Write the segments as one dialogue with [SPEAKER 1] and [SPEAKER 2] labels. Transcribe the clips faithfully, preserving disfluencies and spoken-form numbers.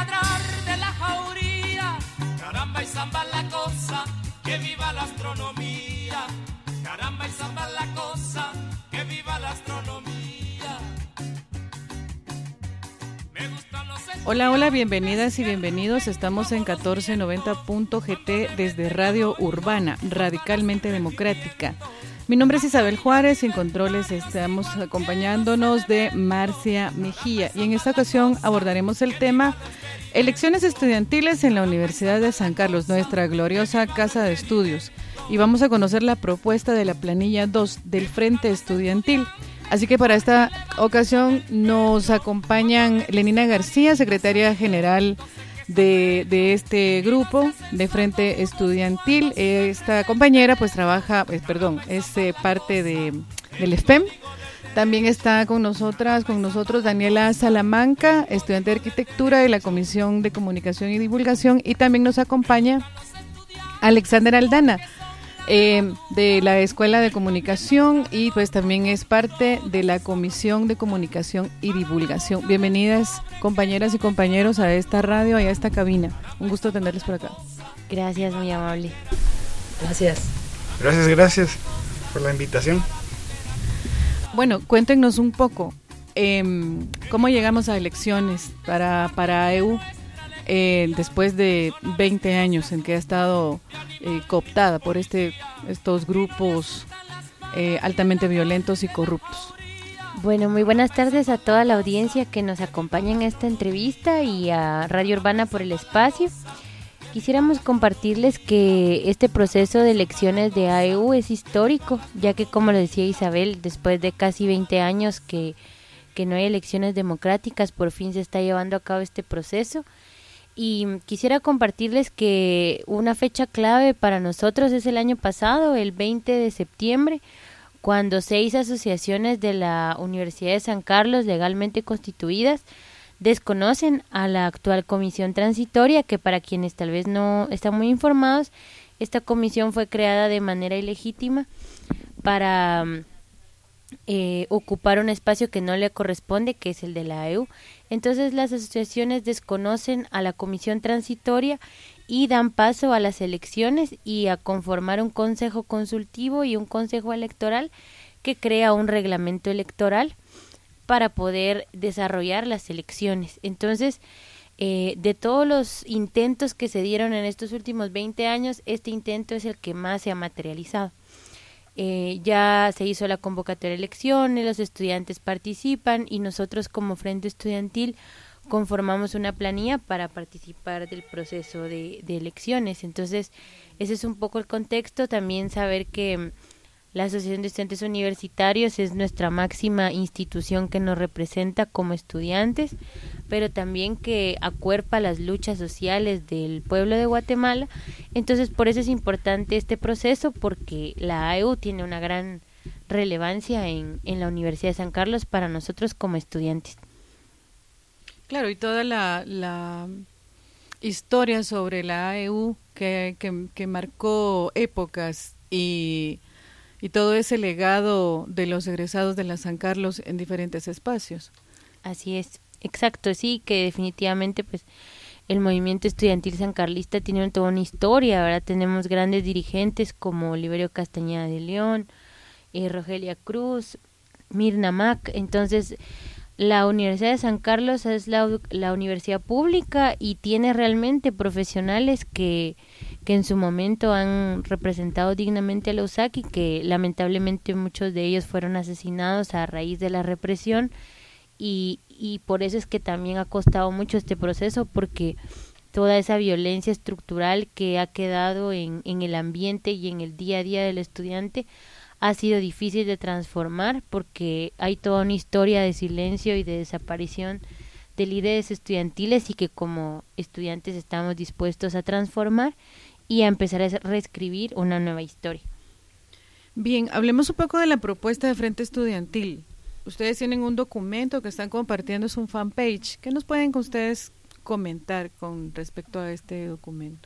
[SPEAKER 1] ladrar de la jauría, caramba y zamba la cosa, que viva la astronomía, caramba y zamba la cosa, que viva la astronomía.
[SPEAKER 2] Hola, hola, bienvenidas y bienvenidos. Estamos en catorce noventa punto g t desde Radio Urbana, radicalmente democrática. Mi nombre es Isabel Juárez, en controles estamos acompañándonos de Marcia Mejía y en esta ocasión abordaremos el tema elecciones estudiantiles en la Universidad de San Carlos, nuestra gloriosa casa de estudios, y vamos a conocer la propuesta de la planilla dos del Frente Estudiantil. Así que para esta ocasión nos acompañan Lenina García, secretaria general de, de este grupo de Frente Estudiantil. Esta compañera pues trabaja, pues, perdón, es eh, parte de, del S P E M. También está con nosotras, con nosotros Daniela Salamanca, estudiante de arquitectura de la Comisión de Comunicación y Divulgación, y también nos acompaña Alexander Aldana, Eh, de la Escuela de Comunicación, y pues también es parte de la Comisión de Comunicación y Divulgación. Bienvenidas, compañeras y compañeros, a esta radio y a esta cabina. Un gusto tenerles por acá.
[SPEAKER 3] Gracias, muy amable.
[SPEAKER 4] Gracias.
[SPEAKER 5] Gracias, gracias por la invitación.
[SPEAKER 2] Bueno, cuéntenos un poco, eh, ¿cómo llegamos a elecciones para, para A E U? Eh, después de veinte años en que ha estado eh, cooptada por este estos grupos eh, altamente violentos y corruptos.
[SPEAKER 3] Bueno, muy buenas tardes a toda la audiencia que nos acompaña en esta entrevista y a Radio Urbana por el espacio. Quisiéramos compartirles que este proceso de elecciones de A E U es histórico, ya que, como lo decía Isabel, después de casi veinte años que, que no hay elecciones democráticas, por fin se está llevando a cabo este proceso. Y quisiera compartirles que una fecha clave para nosotros es el año pasado, el veinte de septiembre, cuando seis asociaciones de la Universidad de San Carlos legalmente constituidas desconocen a la actual comisión transitoria, que para quienes tal vez no están muy informados, esta comisión fue creada de manera ilegítima para eh, ocupar un espacio que no le corresponde, que es el de la A E U. Entonces las asociaciones desconocen a la comisión transitoria y dan paso a las elecciones y a conformar un consejo consultivo y un consejo electoral que crea un reglamento electoral para poder desarrollar las elecciones. Entonces, eh, de todos los intentos que se dieron en estos últimos veinte años, este intento es el que más se ha materializado. Eh, ya se hizo la convocatoria de elecciones, los estudiantes participan y nosotros como Frente Estudiantil conformamos una planilla para participar del proceso de, de elecciones. Entonces, ese es un poco el contexto. También saber que la Asociación de Estudiantes Universitarios es nuestra máxima institución que nos representa como estudiantes, pero también que acuerpa las luchas sociales del pueblo de Guatemala. Entonces, por eso es importante este proceso, porque la A E U tiene una gran relevancia en, en la Universidad de San Carlos para nosotros como estudiantes.
[SPEAKER 2] Claro, y toda la, la historia sobre la A E U que, que, que marcó épocas y... y todo ese legado de los egresados de la San Carlos en diferentes espacios.
[SPEAKER 3] Así es, exacto, sí, que definitivamente pues el movimiento estudiantil sancarlista tiene toda una historia. Ahora tenemos grandes dirigentes como Oliverio Castañeda de León, eh, Rogelia Cruz, Mirna Mac. Entonces, la Universidad de San Carlos es la, la universidad pública y tiene realmente profesionales que que en su momento han representado dignamente a la U S A C y que lamentablemente muchos de ellos fueron asesinados a raíz de la represión, y, y por eso es que también ha costado mucho este proceso, porque toda esa violencia estructural que ha quedado en, en el ambiente y en el día a día del estudiante ha sido difícil de transformar, porque hay toda una historia de silencio y de desaparición de líderes estudiantiles y que como estudiantes estamos dispuestos a transformar y a empezar a reescribir una nueva historia.
[SPEAKER 2] Bien, hablemos un poco de la propuesta de Frente Estudiantil. Ustedes tienen un documento que están compartiendo, es un fanpage. ¿Qué nos pueden ustedes comentar con respecto a este documento?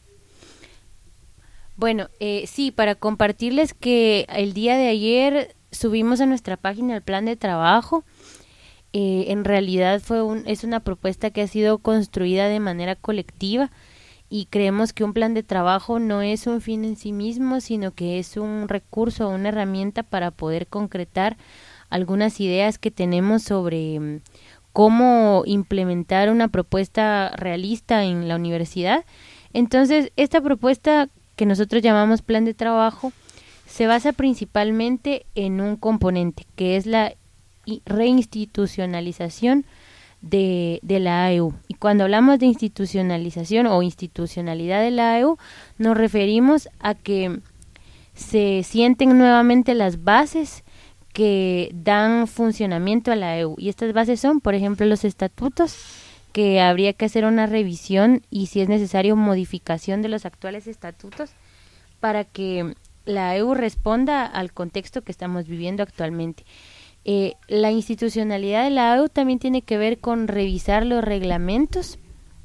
[SPEAKER 3] Bueno, eh, sí, para compartirles que el día de ayer subimos a nuestra página el plan de trabajo eh, en realidad fue un, es una propuesta que ha sido construida de manera colectiva, y creemos que un plan de trabajo no es un fin en sí mismo, sino que es un recurso, una herramienta para poder concretar algunas ideas que tenemos sobre cómo implementar una propuesta realista en la universidad. Entonces, esta propuesta que nosotros llamamos plan de trabajo se basa principalmente en un componente, que es la reinstitucionalización de, de la A E U. Y cuando hablamos de institucionalización o institucionalidad de la A E U, nos referimos a que se sienten nuevamente las bases que dan funcionamiento a la A E U. Y estas bases son, por ejemplo, los estatutos, que habría que hacer una revisión y, si es necesario, modificación de los actuales estatutos para que la A E U responda al contexto que estamos viviendo actualmente. Eh, la institucionalidad de la A E U también tiene que ver con revisar los reglamentos,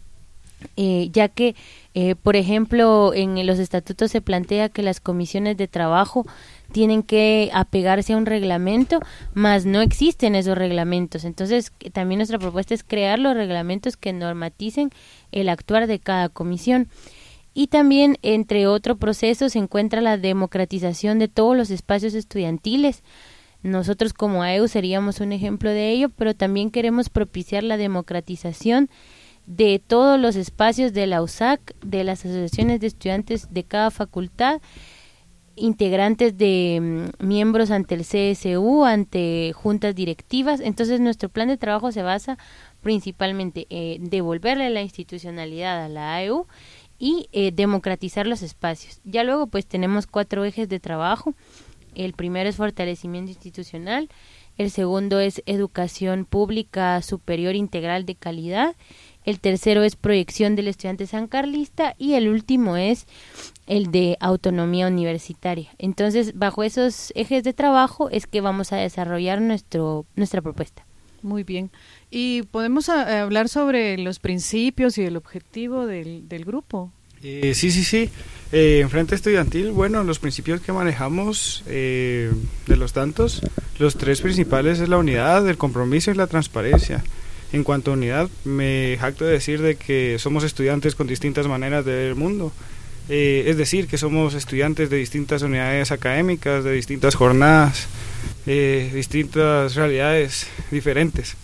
[SPEAKER 3] eh, ya que, eh, por ejemplo, en los estatutos se plantea que las comisiones de trabajo tienen que apegarse a un reglamento, mas no existen esos reglamentos. Entonces, también nuestra propuesta es crear los reglamentos que normaticen el actuar de cada comisión. Y también, entre otro proceso, se encuentra la democratización de todos los espacios estudiantiles. Nosotros como A E U seríamos un ejemplo de ello, pero también queremos propiciar la democratización de todos los espacios de la U S A C, de las asociaciones de estudiantes de cada facultad, integrantes de um, miembros ante el C S U, ante juntas directivas. Entonces, nuestro plan de trabajo se basa principalmente en devolverle la institucionalidad a la A E U y eh, democratizar los espacios. Ya luego pues tenemos cuatro ejes de trabajo. El primero es fortalecimiento institucional, el segundo es educación pública superior integral de calidad, el tercero es proyección del estudiante sancarlista y el último es el de autonomía universitaria. Entonces, bajo esos ejes de trabajo es que vamos a desarrollar nuestro nuestra propuesta.
[SPEAKER 2] Muy bien. ¿Y podemos a, a hablar sobre los principios y el objetivo del, del grupo?
[SPEAKER 5] Eh, sí, sí, sí. Eh, en Frente Estudiantil, bueno, los principios que manejamos, eh, de los tantos, los tres principales es la unidad, el compromiso y la transparencia. En cuanto a unidad, me jacto de decir de que somos estudiantes con distintas maneras de ver el mundo. Eh, es decir, que somos estudiantes de distintas unidades académicas, de distintas jornadas, eh, distintas realidades diferentes.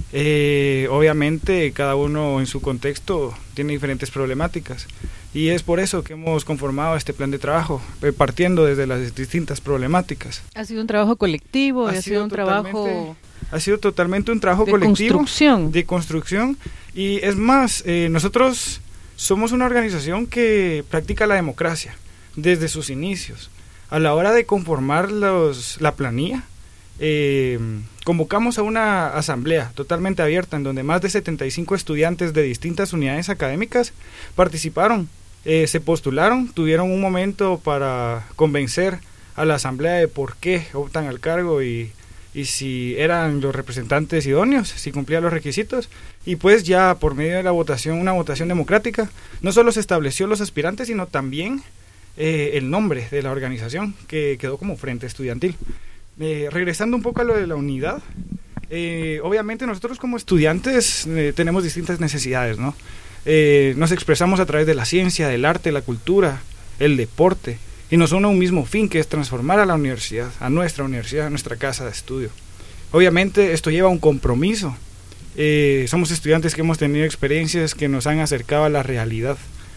[SPEAKER 5] Eh, obviamente, cada uno en su contexto tiene diferentes problemáticas. Y es por eso que hemos conformado este plan de trabajo, partiendo desde las distintas problemáticas.
[SPEAKER 2] Ha sido un trabajo colectivo, ha, ha sido un trabajo...
[SPEAKER 5] Ha sido totalmente un trabajo
[SPEAKER 2] de
[SPEAKER 5] colectivo.
[SPEAKER 2] Construcción.
[SPEAKER 5] De construcción. Y es más, eh, nosotros somos una organización que practica la democracia desde sus inicios. A la hora de conformar los, la planilla, eh, convocamos a una asamblea totalmente abierta en donde más de setenta y cinco estudiantes de distintas unidades académicas participaron. Eh, se postularon, tuvieron un momento para convencer a la asamblea de por qué optan al cargo y, y si eran los representantes idóneos, si cumplían los requisitos, y pues ya por medio de la votación, una votación democrática, no solo se estableció los aspirantes, sino también eh, el nombre de la organización, que quedó como Frente Estudiantil. Eh, regresando un poco a lo de la unidad, eh, obviamente nosotros como estudiantes eh, tenemos distintas necesidades, ¿no? Eh, nos expresamos a través de la ciencia, del arte, la cultura, el deporte, y nos une un mismo fin, que es transformar a la universidad, a nuestra universidad, a nuestra casa de estudio. Obviamente esto lleva un compromiso. Eh, somos estudiantes que hemos tenido experiencias que nos han acercado a la realidad,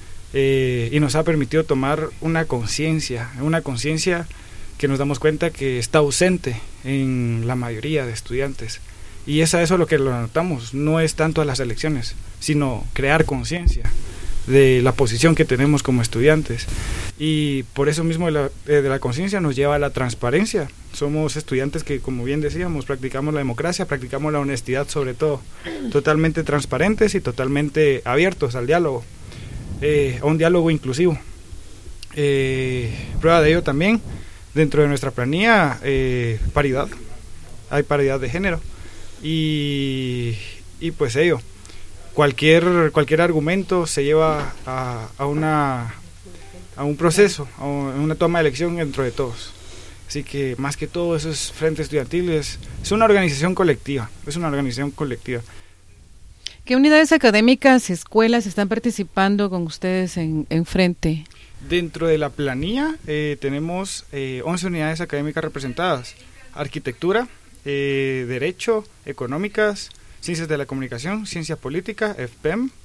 [SPEAKER 5] eh, y nos ha permitido tomar una conciencia, una conciencia que nos damos cuenta que está ausente en la mayoría de estudiantes. Y es a eso lo que lo notamos, no es tanto a las elecciones, sino crear conciencia de la posición que tenemos como estudiantes. Y por eso mismo de la, de la conciencia nos lleva a la transparencia. Somos estudiantes que, como bien decíamos, practicamos la democracia, practicamos la honestidad sobre todo, totalmente transparentes y totalmente abiertos al diálogo, eh, a un diálogo inclusivo. Eh, prueba de ello también, dentro de nuestra planilla, eh, paridad, hay paridad de género. Y, y pues ello, cualquier cualquier argumento se lleva a, a una a un proceso, a una toma de elección dentro de todos. Así que más que todo eso es Frente Estudiantil, es, es una organización colectiva, es una organización colectiva.
[SPEAKER 2] ¿Qué unidades académicas, escuelas están participando con ustedes en, en Frente?
[SPEAKER 5] Dentro de la planilla eh, tenemos eh, once unidades académicas representadas: arquitectura, eh, derecho, económicas, ciencias de la comunicación, ciencia política, F P E M,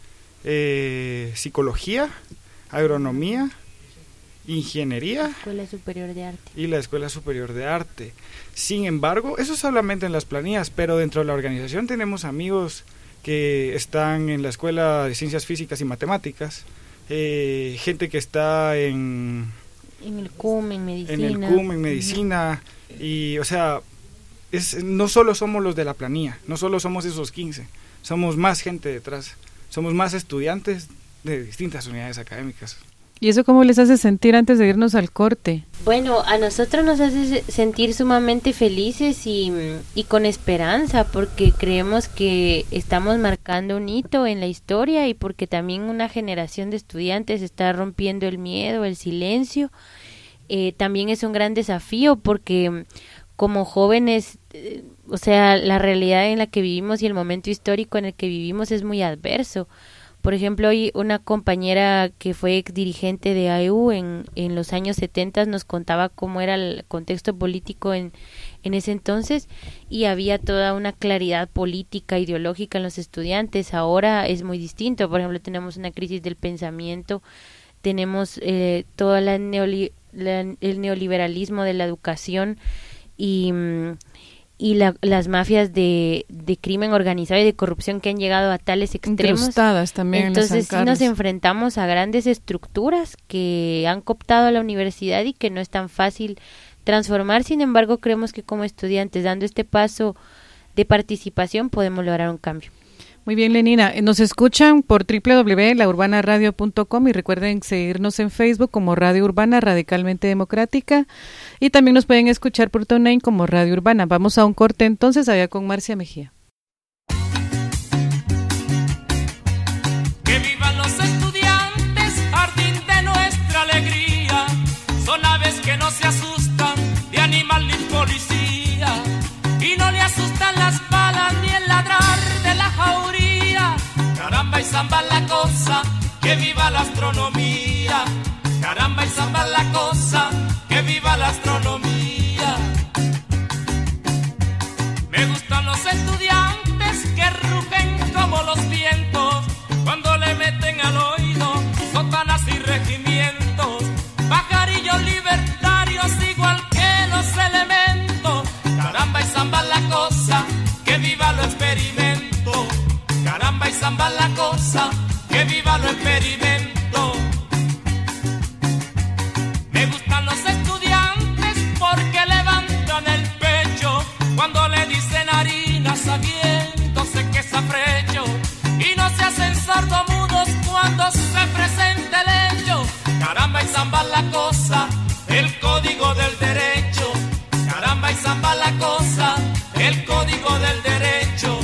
[SPEAKER 5] eh, psicología, agronomía, ingeniería,
[SPEAKER 3] Escuela Superior de Arte
[SPEAKER 5] y la Escuela Superior de Arte. Sin embargo, eso solamente en las planillas, pero dentro de la organización tenemos amigos que están en la Escuela de Ciencias Físicas y Matemáticas, eh, gente que está en
[SPEAKER 3] en el C U M, en medicina,
[SPEAKER 5] en el C U M, en medicina, uh-huh. Y o sea, es, no solo somos los de la planilla, no solo somos esos quince, somos más gente detrás, somos más estudiantes de distintas unidades académicas.
[SPEAKER 2] ¿Y eso cómo les hace sentir antes de irnos al corte?
[SPEAKER 3] Bueno, a nosotros nos hace sentir sumamente felices y, y con esperanza, porque creemos que estamos marcando un hito en la historia y porque también una generación de estudiantes está rompiendo el miedo, el silencio. Eh, también es un gran desafío porque como jóvenes, eh, o sea, la realidad en la que vivimos y el momento histórico en el que vivimos es muy adverso. Por ejemplo, hoy una compañera que fue ex dirigente de A E U en, en los años setenta nos contaba cómo era el contexto político en, en ese entonces y había toda una claridad política, ideológica en los estudiantes. Ahora es muy distinto. Por ejemplo, tenemos una crisis del pensamiento, tenemos eh, todo la neoli- la, el neoliberalismo de la educación y... y la, las mafias de, de crimen organizado y de corrupción que han llegado a tales extremos.
[SPEAKER 2] Incrustadas también.
[SPEAKER 3] Entonces
[SPEAKER 2] sí
[SPEAKER 3] nos enfrentamos a grandes estructuras que han cooptado a la universidad y que no es tan fácil transformar. Sin embargo, creemos que como estudiantes, dando este paso de participación, podemos lograr un cambio.
[SPEAKER 2] Muy bien, Lenina. Nos escuchan por doble u doble u doble u punto la urbana radio punto com y recuerden seguirnos en Facebook como Radio Urbana Radicalmente Democrática y también nos pueden escuchar por TuneIn como Radio Urbana. Vamos a un corte entonces allá con Marcia Mejía.
[SPEAKER 1] Que vivan los estudiantes, jardín de nuestra alegría, son aves que no se asustan de animal ni policía y no le asustan las balas ni el ladrar de la jauría. Caramba y zamba la cosa, que viva la astronomía. Caramba y zamba la cosa, que viva la astronomía. Me gustan los estudiantes que rugen como los vientos cuando le meten al oído sotanas y regimientos. Pajarillos libertarios igual que los elementos. Caramba y zamba la cosa, que viva lo experimento. Caramba y zamba la cosa, que viva lo experimento. Me gustan los estudiantes porque levantan el pecho cuando le dicen harina sabiéndose que es afrecho y no se hacen sordomudos cuando se presenta el hecho. Caramba y zamba la cosa, el código del derecho. Caramba y zamba la cosa, el código del derecho.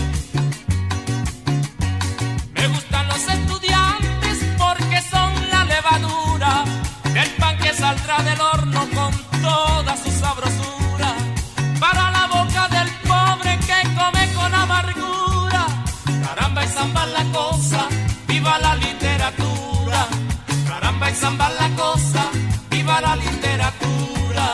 [SPEAKER 1] Me gustan los estudiantes porque son la levadura del pan que saldrá del horno con toda su sabrosura para la boca del pobre que come con amargura. Caramba y zamba la cosa, viva la literatura. Caramba y zamba la cosa, viva la literatura.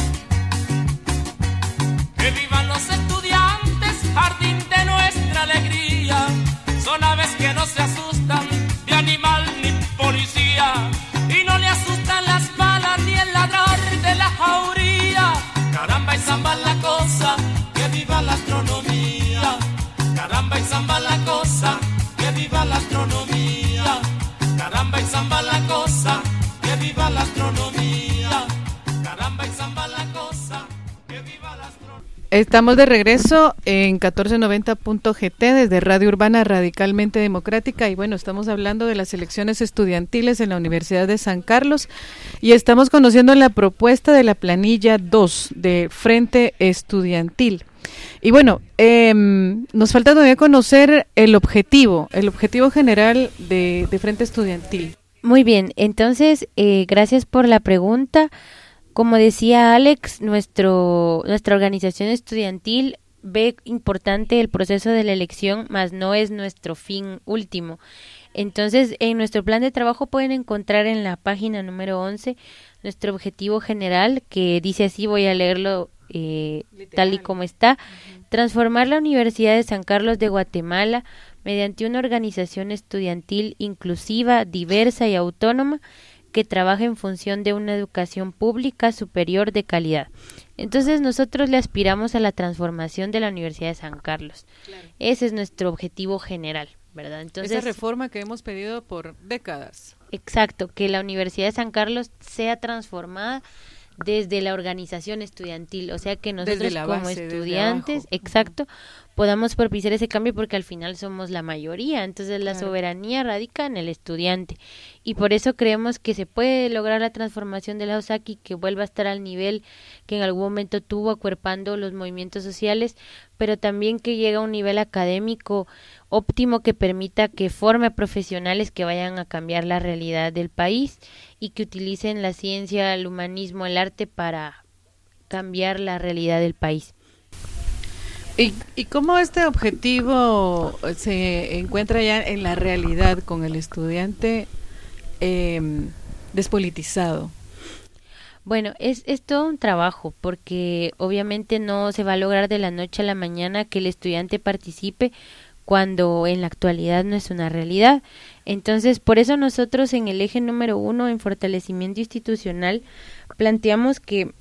[SPEAKER 1] Que vivan los estudiantes, jardín de nuestra alegría, son aves que no se asustan de animal ni policía y no le asustan las balas ni el ladrar de la jauría. Caramba y zamba la cosa, que viva la astronomía. Caramba y zamba la cosa, que viva la astronomía. Caramba y zamba la cosa, que viva la astronomía. Caramba y zamba la cosa, que viva la astronomía.
[SPEAKER 2] Estamos de regreso en catorce noventa punto g t desde Radio Urbana Radicalmente Democrática y bueno, estamos hablando de las elecciones estudiantiles en la Universidad de San Carlos y estamos conociendo la propuesta de la planilla dos de Frente Estudiantil. Y bueno, eh, nos falta todavía conocer el objetivo, el objetivo general de, de Frente Estudiantil.
[SPEAKER 3] Muy bien, entonces, eh, gracias por la pregunta. Como decía Alex, nuestro, nuestra organización estudiantil ve importante el proceso de la elección, mas no es nuestro fin último. Entonces, en nuestro plan de trabajo pueden encontrar en la página número once nuestro objetivo general, que dice así, voy a leerlo eh, tal y como está: uh-huh. Transformar la Universidad de San Carlos de Guatemala mediante una organización estudiantil inclusiva, diversa y autónoma que trabaja en función de una educación pública superior de calidad. Entonces nosotros le aspiramos a la transformación de la Universidad de San Carlos. Claro. Ese es nuestro objetivo general, ¿verdad? Entonces,
[SPEAKER 2] esa reforma que hemos pedido por décadas.
[SPEAKER 3] Exacto, que la Universidad de San Carlos sea transformada desde la organización estudiantil, o sea que nosotros como base, estudiantes, exacto, podamos propiciar ese cambio, porque al final somos la mayoría. Entonces la claro. soberanía radica en el estudiante, y por eso creemos que se puede lograr la transformación de la OSAC y que vuelva a estar al nivel que en algún momento tuvo, acuerpando los movimientos sociales, pero también que llegue a un nivel académico óptimo que permita que forme a profesionales que vayan a cambiar la realidad del país y que utilicen la ciencia, el humanismo, el arte para cambiar la realidad del país.
[SPEAKER 2] ¿Y, y cómo este objetivo se encuentra ya en la realidad con el estudiante eh, despolitizado?
[SPEAKER 3] Bueno, es, es todo un trabajo, porque obviamente no se va a lograr de la noche a la mañana que el estudiante participe cuando en la actualidad no es una realidad. Entonces, por eso nosotros en el eje número uno, en fortalecimiento institucional, planteamos que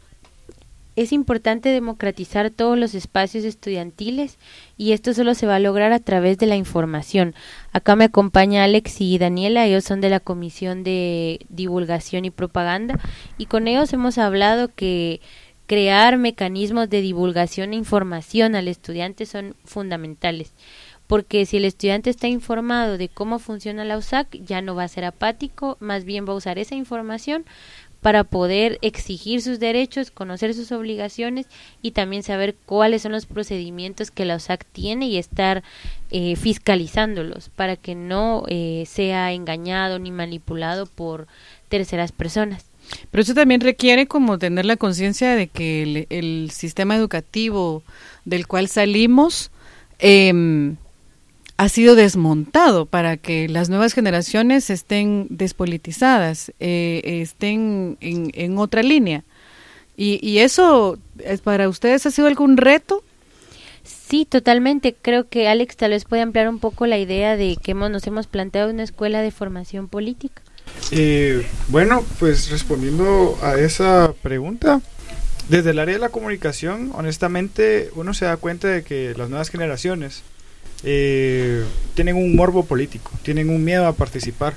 [SPEAKER 3] es importante democratizar todos los espacios estudiantiles, y esto solo se va a lograr a través de la información. Acá me acompaña Alex y Daniela, ellos son de la Comisión de Divulgación y Propaganda, y con ellos hemos hablado que crear mecanismos de divulgación e información al estudiante son fundamentales, porque si el estudiante está informado de cómo funciona la OSAC, ya no va a ser apático, más bien va a usar esa información para poder exigir sus derechos, conocer sus obligaciones y también saber cuáles son los procedimientos que la OSAC tiene y estar eh, fiscalizándolos para que no eh, sea engañado ni manipulado por terceras personas.
[SPEAKER 2] Pero eso también requiere como tener la conciencia de que el, el sistema educativo del cual salimos eh, ha sido desmontado para que las nuevas generaciones estén despolitizadas, eh, estén en, en otra línea. Y, y eso, ¿para ustedes ha sido algún reto?
[SPEAKER 3] Sí, totalmente. Creo que Alex tal vez puede ampliar un poco la idea de que hemos, nos hemos planteado una escuela de formación política.
[SPEAKER 5] Eh, bueno, pues respondiendo a esa pregunta, desde el área de la comunicación, honestamente, uno se da cuenta de que las nuevas generaciones Eh, tienen un morbo político, tienen un miedo a participar,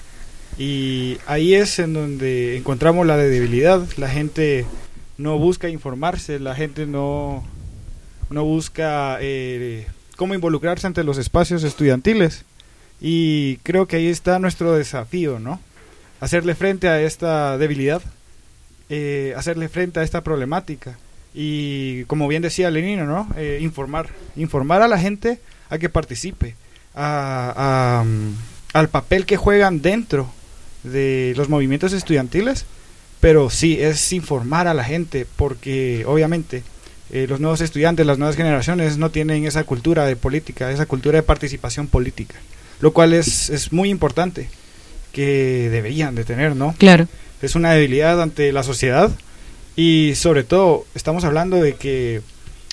[SPEAKER 5] y ahí es en donde encontramos la debilidad. La gente no busca informarse, la gente no, no busca eh, cómo involucrarse ante los espacios estudiantiles, y creo que ahí está nuestro desafío, ¿no? Hacerle frente a esta debilidad, eh, hacerle frente a esta problemática, y como bien decía Lenino, ¿no? Eh, informar, informar a la gente a que participe, a, a, al papel que juegan dentro de los movimientos estudiantiles, pero sí, es informar a la gente, porque obviamente eh, los nuevos estudiantes, las nuevas generaciones no tienen esa cultura de política, esa cultura de participación política, lo cual es, es muy importante, que deberían de tener, ¿no?
[SPEAKER 2] Claro.
[SPEAKER 5] Es una debilidad ante la sociedad, y sobre todo estamos hablando de que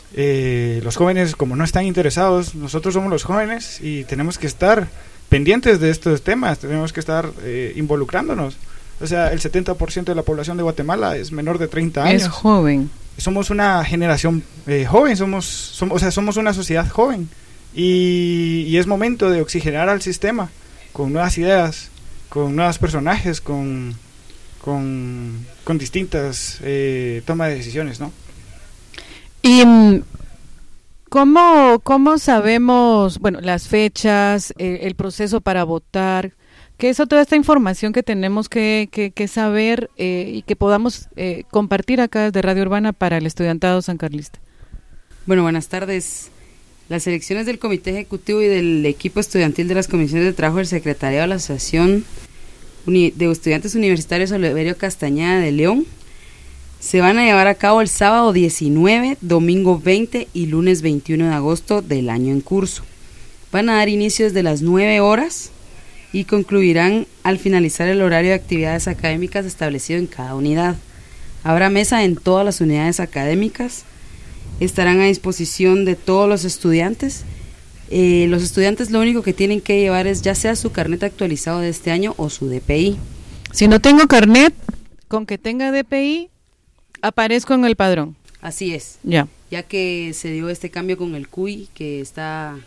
[SPEAKER 5] Eh, los jóvenes, como no están interesados, nosotros somos los jóvenes y tenemos que estar pendientes de estos temas, tenemos que estar eh, involucrándonos. O sea, el setenta por ciento de la población de Guatemala es menor de treinta años.
[SPEAKER 2] Es joven.
[SPEAKER 5] Somos una generación eh, joven, somos, somos, o sea, somos una sociedad joven, y, y es momento de oxigenar al sistema con nuevas ideas, con nuevos personajes, con, con, con distintas eh, tomas de decisiones, ¿no?
[SPEAKER 2] ¿Y cómo, cómo sabemos, bueno, las fechas, eh, el proceso para votar, que eso, toda esta información que tenemos que, que, que saber eh, y que podamos eh, compartir acá desde Radio Urbana para el estudiantado sancarlista?
[SPEAKER 4] Bueno, buenas tardes. Las elecciones del Comité Ejecutivo y del equipo estudiantil de las comisiones de trabajo del Secretariado de la Asociación de Estudiantes Universitarios Oliverio Castañeda de León Se van a llevar a cabo el sábado diecinueve, domingo veinte y lunes veintiuno de agosto del año en curso. Van a dar inicio desde las nueve horas y concluirán al finalizar el horario de actividades académicas establecido en cada unidad. Habrá mesa en todas las unidades académicas, estarán a disposición de todos los estudiantes. Eh, los estudiantes lo único que tienen que llevar es ya sea su carnet actualizado de este año o su D P I.
[SPEAKER 2] Si no tengo carnet, con que tenga D P I, aparezco en el padrón.
[SPEAKER 4] Así es.
[SPEAKER 2] Ya.
[SPEAKER 4] Ya que se dio este cambio con el C U I, que está,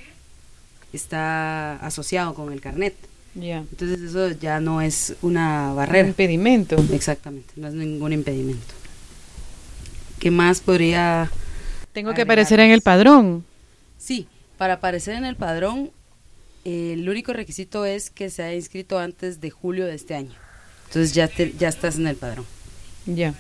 [SPEAKER 4] está asociado con el carnet.
[SPEAKER 2] Ya.
[SPEAKER 4] Entonces eso ya no es una barrera.
[SPEAKER 2] Un impedimento.
[SPEAKER 4] Exactamente, no es ningún impedimento. ¿Qué más podría
[SPEAKER 2] Tengo que aparecer en el padrón.
[SPEAKER 4] Sí, para aparecer en el padrón, eh, el único requisito es que se haya inscrito antes de julio de este año. Entonces ya te, ya estás en el padrón.
[SPEAKER 2] Ya.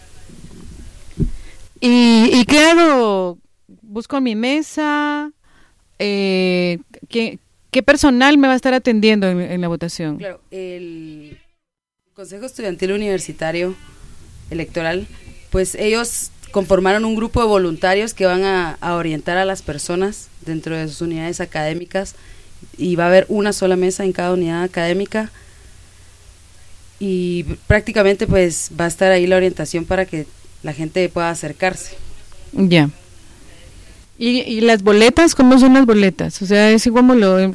[SPEAKER 2] ¿Y, y qué hago? Busco mi mesa. Eh, ¿qué, ¿Qué personal me va a estar atendiendo en, en la votación?
[SPEAKER 4] Claro, el Consejo Estudiantil Universitario Electoral, pues ellos conformaron un grupo de voluntarios que van a, a orientar a las personas dentro de sus unidades académicas, y va a haber una sola mesa en cada unidad académica, y prácticamente pues va a estar ahí la orientación para que la gente pueda acercarse.
[SPEAKER 2] Ya. ¿Y, y las boletas? ¿Cómo son las boletas? O sea, es igual como lo,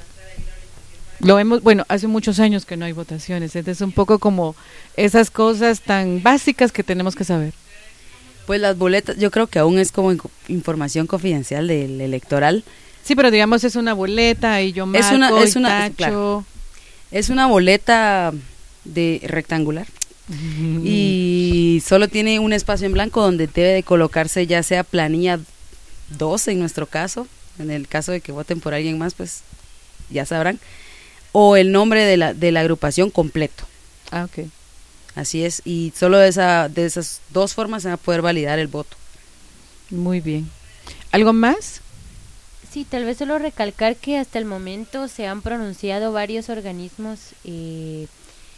[SPEAKER 2] lo vemos, bueno, hace muchos años que no hay votaciones, entonces es un poco como esas cosas tan básicas que tenemos que saber.
[SPEAKER 4] Pues las boletas, yo creo que aún es como información confidencial del electoral.
[SPEAKER 2] Sí, pero digamos es una boleta y yo marco
[SPEAKER 4] es una, es
[SPEAKER 2] y
[SPEAKER 4] una,
[SPEAKER 2] tacho.
[SPEAKER 4] Claro, es una boleta de rectangular uh-huh. y solo tiene un espacio en blanco donde debe de colocarse ya sea planilla dos en nuestro caso, en el caso de que voten por alguien más, pues ya sabrán, o el nombre de la, de la agrupación completo.
[SPEAKER 2] Ah, ok.
[SPEAKER 4] Así es, y solo de, esa, de esas dos formas se va a poder validar el voto.
[SPEAKER 2] Muy bien. ¿Algo más?
[SPEAKER 3] Sí, tal vez solo recalcar que hasta el momento se han pronunciado varios organismos eh,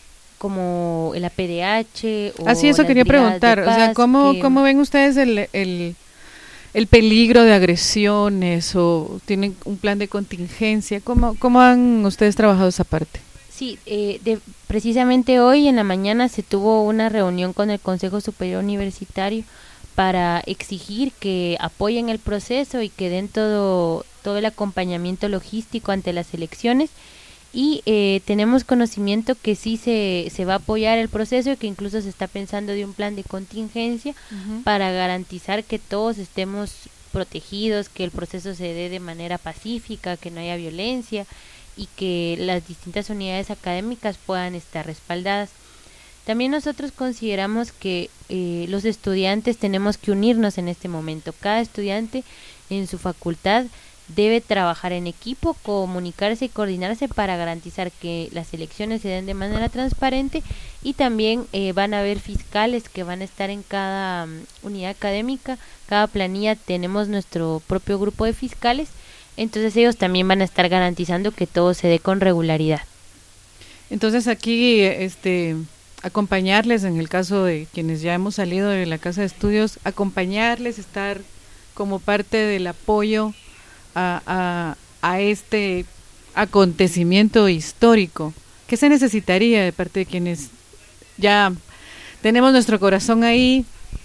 [SPEAKER 3] como el A P D H o
[SPEAKER 2] Así, eso quería preguntar, o sea, ¿cómo, que... ¿cómo ven ustedes el, el, el peligro de agresiones o tienen un plan de contingencia? ¿Cómo, cómo han ustedes trabajado esa parte?
[SPEAKER 3] Sí, eh, de, precisamente hoy en la mañana se tuvo una reunión con el Consejo Superior Universitario para exigir que apoyen el proceso y que den todo, todo el acompañamiento logístico ante las elecciones, y eh, tenemos conocimiento que sí se, se va a apoyar el proceso y que incluso se está pensando de un plan de contingencia uh-huh. para garantizar que todos estemos protegidos, que el proceso se dé de manera pacífica, que no haya violencia y que las distintas unidades académicas puedan estar respaldadas. También nosotros consideramos que eh, los estudiantes tenemos que unirnos en este momento. Cada estudiante en su facultad debe trabajar en equipo, comunicarse y coordinarse para garantizar que las elecciones se den de manera transparente, y también eh, van a haber fiscales que van a estar en cada um, unidad académica. Cada planilla tenemos nuestro propio grupo de fiscales, entonces ellos también van a estar garantizando que todo se dé con regularidad.
[SPEAKER 2] Entonces aquí este acompañarles, en el caso de quienes ya hemos salido de la casa de estudios, acompañarles, estar como parte del apoyo a, a, a este acontecimiento histórico. ¿Qué se necesitaría de parte de quienes ya tenemos nuestro corazón ahí,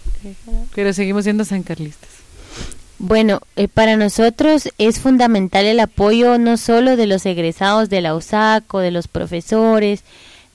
[SPEAKER 2] pero seguimos siendo sancarlistas?
[SPEAKER 3] Bueno, eh, para nosotros es fundamental el apoyo no solo de los egresados de la USAC o de los profesores,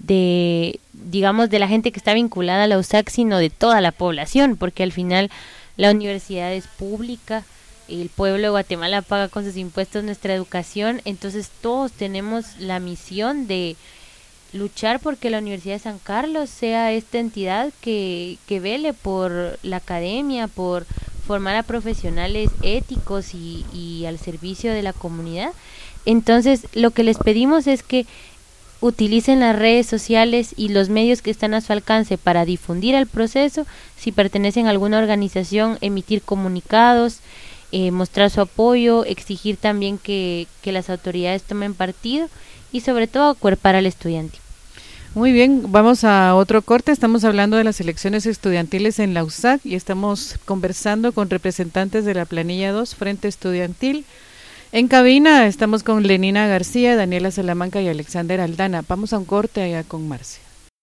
[SPEAKER 3] de, digamos, de la gente que está vinculada a la USAC, sino de toda la población, porque al final la universidad es pública, el pueblo de Guatemala paga con sus impuestos nuestra educación, entonces todos tenemos la misión de luchar porque la Universidad de San Carlos sea esta entidad que, que vele por la academia, por formar a profesionales éticos y, y al servicio de la comunidad. Entonces, lo que les pedimos es que utilicen las redes sociales y los medios que están a su alcance para difundir el proceso. Si pertenecen a alguna organización, emitir comunicados, eh, mostrar su apoyo, exigir también que, que las autoridades tomen partido y sobre todo acuerpar al estudiante.
[SPEAKER 2] Muy bien, vamos a otro corte. Estamos hablando de las elecciones estudiantiles en la U S A C y estamos conversando con representantes de la planilla dos, Frente Estudiantil. En cabina estamos con Lenina García, Daniela Salamanca y Alexander Aldana. Vamos a un corte allá con Marcia.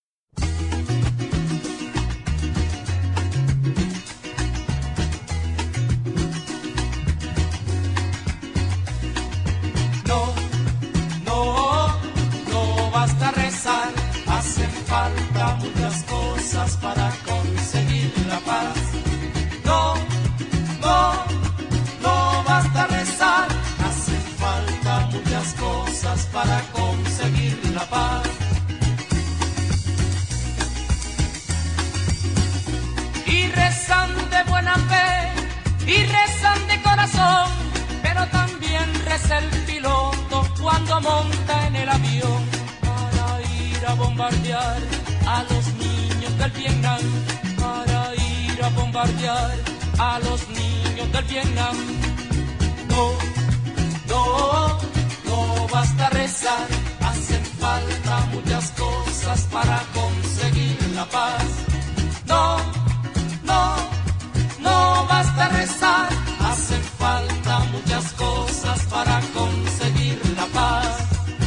[SPEAKER 1] No, no, no basta rezar, hacen falta muchas cosas para conseguir la paz. No, no, no basta rezar, hacen falta muchas cosas para conseguir la paz. Y rezan de buena fe, y rezan de corazón, pero también reza el piloto cuando monta en el avión para ir a bombardear a los niños del Vietnam, para ir a bombardear a los niños del Vietnam. No, no, no basta rezar, hacen falta muchas cosas para conseguir la paz. No, no, no basta rezar, hacen falta muchas cosas para conseguir la paz.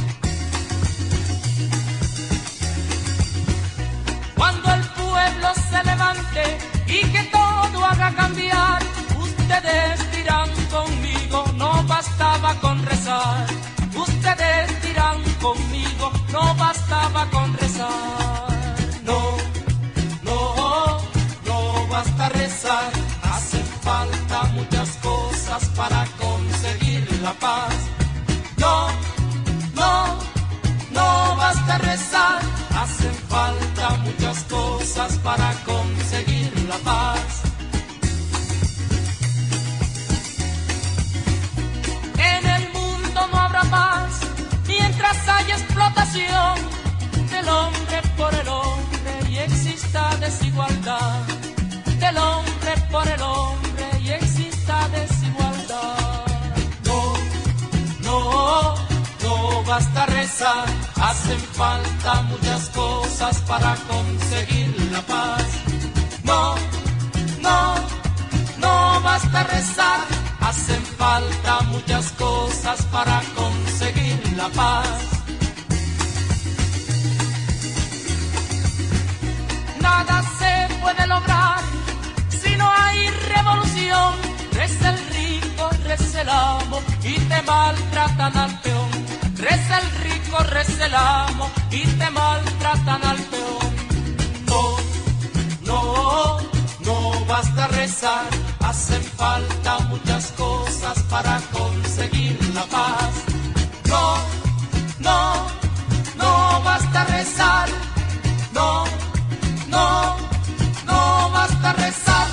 [SPEAKER 1] Cuando el pueblo se levante y que todo haga cambiar, ustedes dirán conmigo, no bastaba con rezar. Ustedes dirán conmigo, no bastaba con rezar. No, no, no basta rezar, hacen falta muchas cosas para conseguir la paz. No, no, no basta rezar, hacen falta muchas cosas para conseguir la paz. En el mundo no habrá paz mientras haya explotación del hombre por el hombre y exista desigualdad. Del hombre por el hombre y exista desigualdad. No, no, no basta rezar, hacen falta muchas cosas para conseguir la paz. No, no, no basta rezar, hacen falta muchas cosas para conseguir la paz. Nada se puede lograr si no hay revolución. Reza el rico, reza el amo y te maltratan al peón. Reza el rico, reza el amo y te maltratan al peón. No, no, no basta rezar, hacen falta muchas cosas para conseguir la paz. No, no, no basta rezar. No, no, no basta rezar.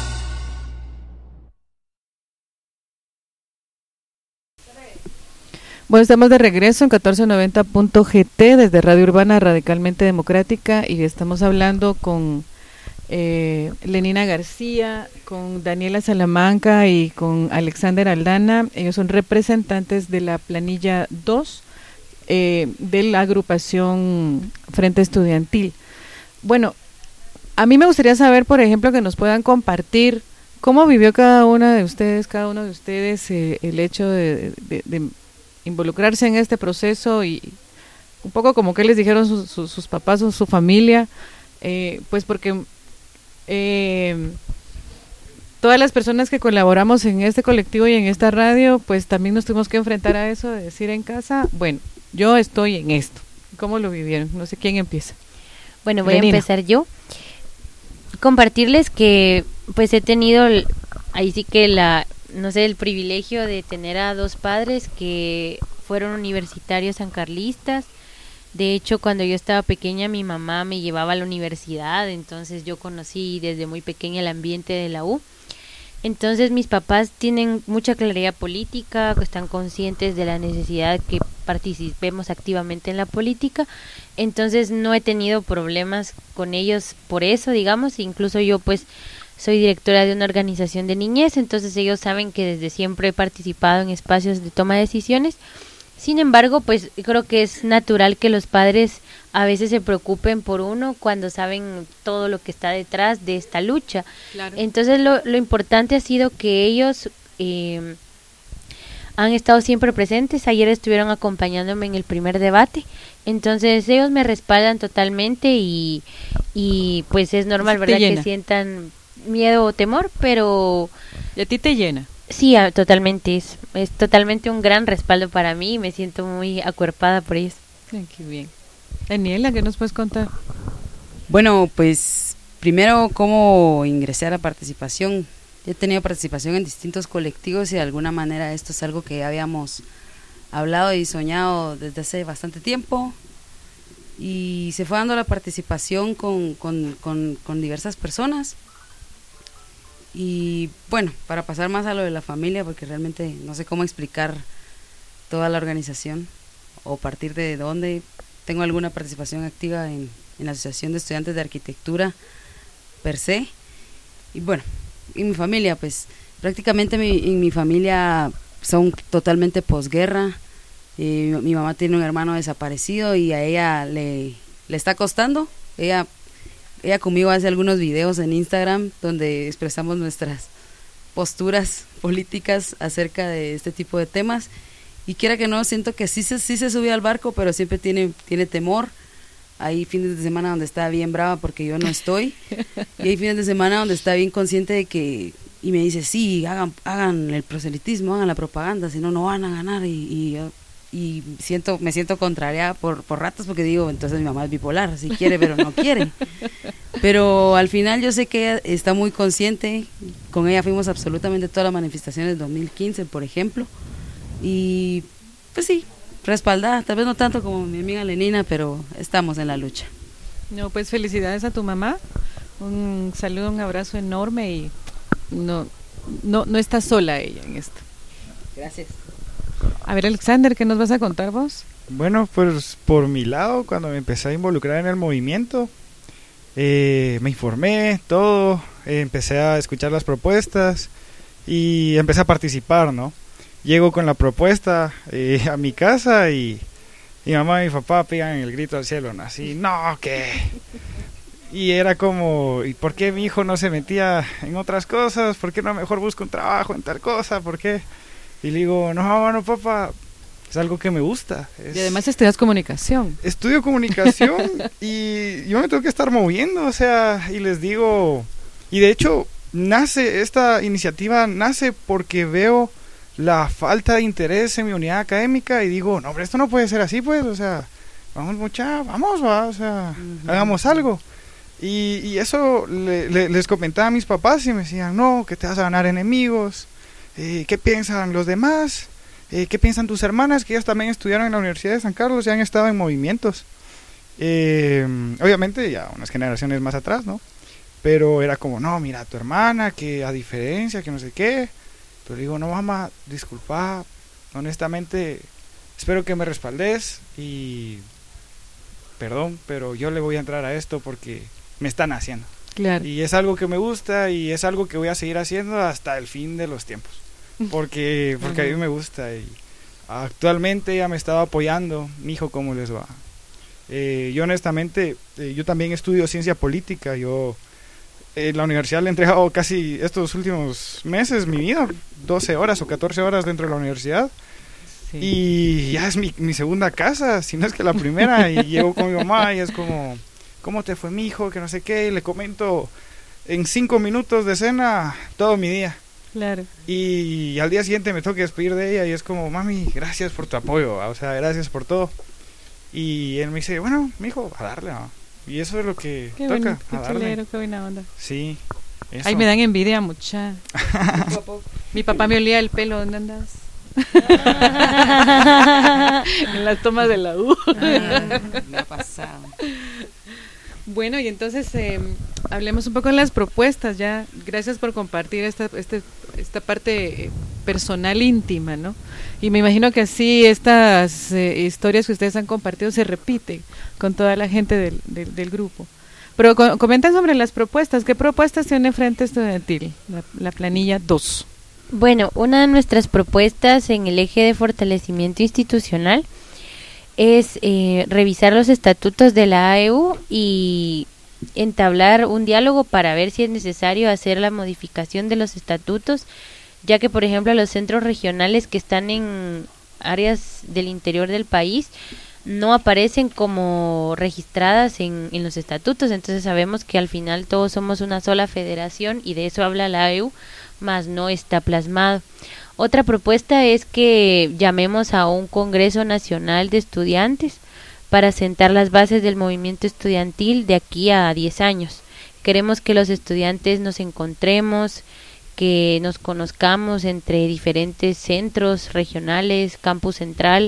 [SPEAKER 2] Bueno, estamos de regreso en catorce noventa punto G T desde Radio Urbana Radicalmente Democrática y estamos hablando con eh, Lenina García, con Daniela Salamanca y con Alexander Aldana. Ellos son representantes de la planilla dos eh, de la agrupación Frente Estudiantil. Bueno, a mí me gustaría saber, por ejemplo, que nos puedan compartir cómo vivió cada una de ustedes, cada uno de ustedes eh, el hecho de, de, de involucrarse en este proceso y un poco como que les dijeron sus, sus, sus papás o su familia, eh, pues porque eh, todas las personas que colaboramos en este colectivo y en esta radio, pues también nos tuvimos que enfrentar a eso de decir en casa, bueno, yo estoy en esto. ¿Cómo lo vivieron? No sé quién empieza.
[SPEAKER 3] Bueno, voy
[SPEAKER 2] Lenina.
[SPEAKER 3] a empezar yo. Compartirles que pues he tenido el, ahí sí que la no sé, el privilegio de tener a dos padres que fueron universitarios sancarlistas. De hecho, cuando yo estaba pequeña, mi mamá me llevaba a la universidad, entonces yo conocí desde muy pequeña el ambiente de la U. Entonces mis papás tienen mucha claridad política, están conscientes de la necesidad de que participemos activamente en la política, entonces no he tenido problemas con ellos por eso, digamos. Incluso yo pues soy directora de una organización de niñez, entonces ellos saben que desde siempre he participado en espacios de toma de decisiones. Sin embargo, pues creo que es natural que los padres a veces se preocupen por uno cuando saben todo lo que está detrás de esta lucha. Claro. Entonces lo, lo importante ha sido que ellos eh, han estado siempre presentes. Ayer estuvieron acompañándome en el primer debate, entonces ellos me respaldan totalmente y, y pues es normal, ¿verdad?, que sientan miedo o temor, pero...
[SPEAKER 2] ¿Y a ti te llena?
[SPEAKER 3] Sí, totalmente, es, es totalmente un gran respaldo para mí y me siento muy acuerpada por ellos.
[SPEAKER 2] Ay, qué bien. Daniela, ¿qué nos puedes contar?
[SPEAKER 4] Bueno, pues primero, ¿cómo ingresé a la participación? He tenido participación en distintos colectivos y de alguna manera esto es algo que ya habíamos hablado y soñado desde hace bastante tiempo, y se fue dando la participación con, con, con, con diversas personas. Y bueno, para pasar más a lo de la familia, porque realmente no sé cómo explicar toda la organización o partir de dónde. Tengo alguna participación activa en, en la Asociación de Estudiantes de Arquitectura per se. Y bueno, y mi familia, pues prácticamente mi, en mi familia son totalmente posguerra. Eh, mi, mi mamá tiene un hermano desaparecido y a ella le, le está costando. Ella, ella conmigo hace algunos videos en Instagram donde expresamos nuestras posturas políticas acerca de este tipo de temas. Y quiera que no, siento que sí se, sí se subió al barco, pero siempre tiene, tiene temor. Hay fines de semana donde está bien brava porque yo no estoy. Y hay fines de semana donde está bien consciente de que... Y me dice, sí, hagan hagan el proselitismo, hagan la propaganda, si no, no van a ganar. Y, y, y siento me siento contrariada por, por ratos porque digo, entonces mi mamá es bipolar, sí quiere, pero no quiere. Pero al final yo sé que ella está muy consciente. Con ella fuimos absolutamente todas las manifestaciones de dos mil quince, por ejemplo. Y pues sí, respaldada, tal vez no tanto como mi amiga Lenina, pero estamos en la lucha.
[SPEAKER 2] No, pues felicidades a tu mamá, un saludo, un abrazo enorme y no, no, no está sola ella en esto.
[SPEAKER 4] Gracias.
[SPEAKER 2] A ver, Alexander, ¿qué nos vas a contar vos?
[SPEAKER 5] Bueno, pues por mi lado, cuando me empecé a involucrar en el movimiento, eh, me informé, todo, eh, empecé a escuchar las propuestas y empecé a participar, ¿no? Llego con la propuesta eh, a mi casa y mi mamá y mi papá pegan el grito al cielo, ¿no? Así, no, ¿qué? Y era como, ¿y por qué mi hijo no se metía en otras cosas? ¿Por qué no mejor busca un trabajo en tal cosa? ¿Por qué? Y le digo, no, no, papá, es algo que me gusta. Es...
[SPEAKER 2] Y además estudias comunicación.
[SPEAKER 5] Estudio comunicación y yo me tengo que estar moviendo, o sea, y les digo, y de hecho, nace, esta iniciativa nace porque veo la falta de interés en mi unidad académica y digo, no, hombre, esto no puede ser así, pues, o sea, vamos mucha, vamos, va, o sea, uh-huh. hagamos algo. Y, y eso le, le, les comentaba a mis papás y me decían, no, que te vas a ganar enemigos, eh, ¿qué piensan los demás? Eh, ¿Qué piensan tus hermanas que ellas también estudiaron en la Universidad de San Carlos y han estado en movimientos? Eh, obviamente ya unas generaciones más atrás, ¿no? Pero era como, no, mira, tu hermana, que a diferencia, que no sé qué. Pero digo, no, mamá, disculpa, honestamente, espero que me respaldes y perdón, pero yo le voy a entrar a esto porque me están haciendo.
[SPEAKER 2] Claro.
[SPEAKER 5] Y es algo que me gusta y es algo que voy a seguir haciendo hasta el fin de los tiempos. Porque, porque uh-huh. a mí me gusta y actualmente ella me estaba apoyando. Mi hijo, ¿cómo les va? Eh, yo honestamente, eh, yo también estudio ciencia política, yo... En la universidad le he entregado casi estos últimos meses mi vida, doce horas o catorce horas dentro de la universidad. Sí. Y ya es mi, mi segunda casa, si no es que la primera. Y llego con mi mamá y es como, ¿cómo te fue mi hijo? Que no sé qué. Y le comento en cinco minutos de cena todo mi día.
[SPEAKER 2] Claro.
[SPEAKER 5] Y, y al día siguiente me tengo que despedir de ella y es como, mami, gracias por tu apoyo, o sea, gracias por todo. Y él me dice, bueno, mi hijo, a darle, ¿no? Y eso es lo que
[SPEAKER 2] qué
[SPEAKER 5] toca,
[SPEAKER 2] bonito, qué
[SPEAKER 5] a darle.
[SPEAKER 2] chulero, qué buena onda.
[SPEAKER 5] Sí, eso.
[SPEAKER 2] Ay, me dan envidia mucha. Mi papá me olía el pelo, ¿dónde andas? En las tomas de la U.
[SPEAKER 4] Ah, me ha pasado.
[SPEAKER 2] Bueno, y entonces eh, hablemos un poco de las propuestas ya. Gracias por compartir esta, este, esta parte personal íntima, ¿no? Y me imagino que así estas eh, historias que ustedes han compartido se repiten con toda la gente del, del, del grupo. Pero co- comenten sobre las propuestas. ¿Qué propuestas tiene Frente Estudiantil? La, la planilla dos.
[SPEAKER 3] Bueno, una de nuestras propuestas en el eje de fortalecimiento institucional es eh, revisar los estatutos de la A E U y entablar un diálogo para ver si es necesario hacer la modificación de los estatutos, ya que, por ejemplo, los centros regionales que están en áreas del interior del país no aparecen como registradas en, en los estatutos. Entonces sabemos que al final todos somos una sola federación y de eso habla la A E U, mas no está plasmado. Otra propuesta es que llamemos a un Congreso Nacional de Estudiantes para sentar las bases del movimiento estudiantil de aquí a diez años. Queremos que los estudiantes nos encontremos, que nos conozcamos entre diferentes centros regionales, campus central,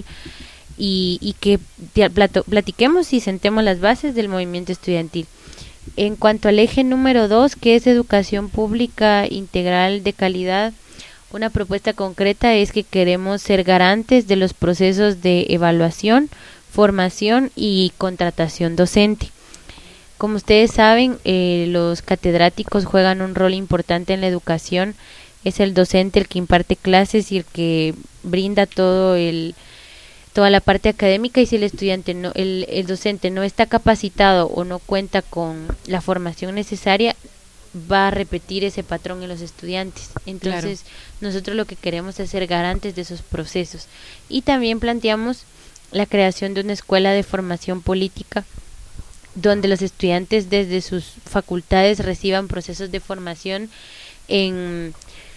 [SPEAKER 3] y, y que platiquemos y sentemos las bases del movimiento estudiantil. En cuanto al eje número dos, que es educación pública integral de calidad, una propuesta concreta es que queremos ser garantes de los procesos de evaluación, formación y contratación docente. Como ustedes saben, eh, los catedráticos juegan un rol importante en la educación. Es el docente el que imparte clases y el que brinda todo el toda la parte académica, y si el estudiante no, el, el docente no está capacitado o no cuenta con la formación necesaria, va a repetir ese patrón en los estudiantes. Entonces, claro, nosotros lo que queremos es ser garantes de esos procesos. Y también planteamos la creación de una escuela de formación política donde los estudiantes desde sus facultades reciban procesos de formación en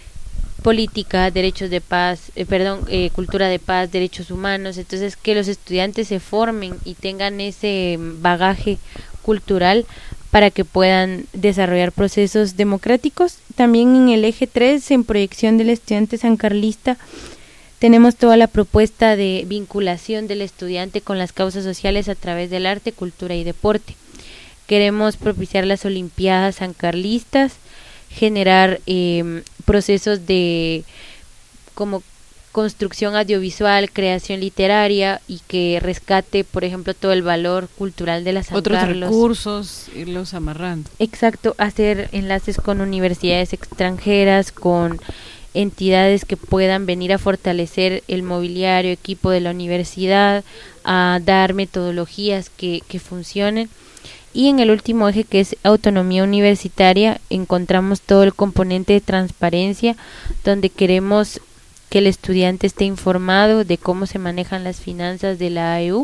[SPEAKER 3] política, derechos de paz, eh, perdón, eh, cultura de paz, derechos humanos. Entonces, que los estudiantes se formen y tengan ese bagaje cultural para que puedan desarrollar procesos democráticos. También en el eje tres, en proyección del estudiante sancarlista, tenemos toda la propuesta de vinculación del estudiante con las causas sociales a través del arte, cultura y deporte. Queremos propiciar las olimpiadas sancarlistas, generar eh, procesos de como construcción audiovisual, creación literaria, y que rescate, por ejemplo, todo el valor cultural de la San
[SPEAKER 2] Otros
[SPEAKER 3] Carlos.
[SPEAKER 2] recursos, irlos amarrando.
[SPEAKER 3] Exacto, hacer enlaces con universidades extranjeras, con entidades que puedan venir a fortalecer el mobiliario, equipo de la universidad, a dar metodologías que, que funcionen. Y en el último eje, que es autonomía universitaria, encontramos todo el componente de transparencia, donde queremos que el estudiante esté informado de cómo se manejan las finanzas de la A E U,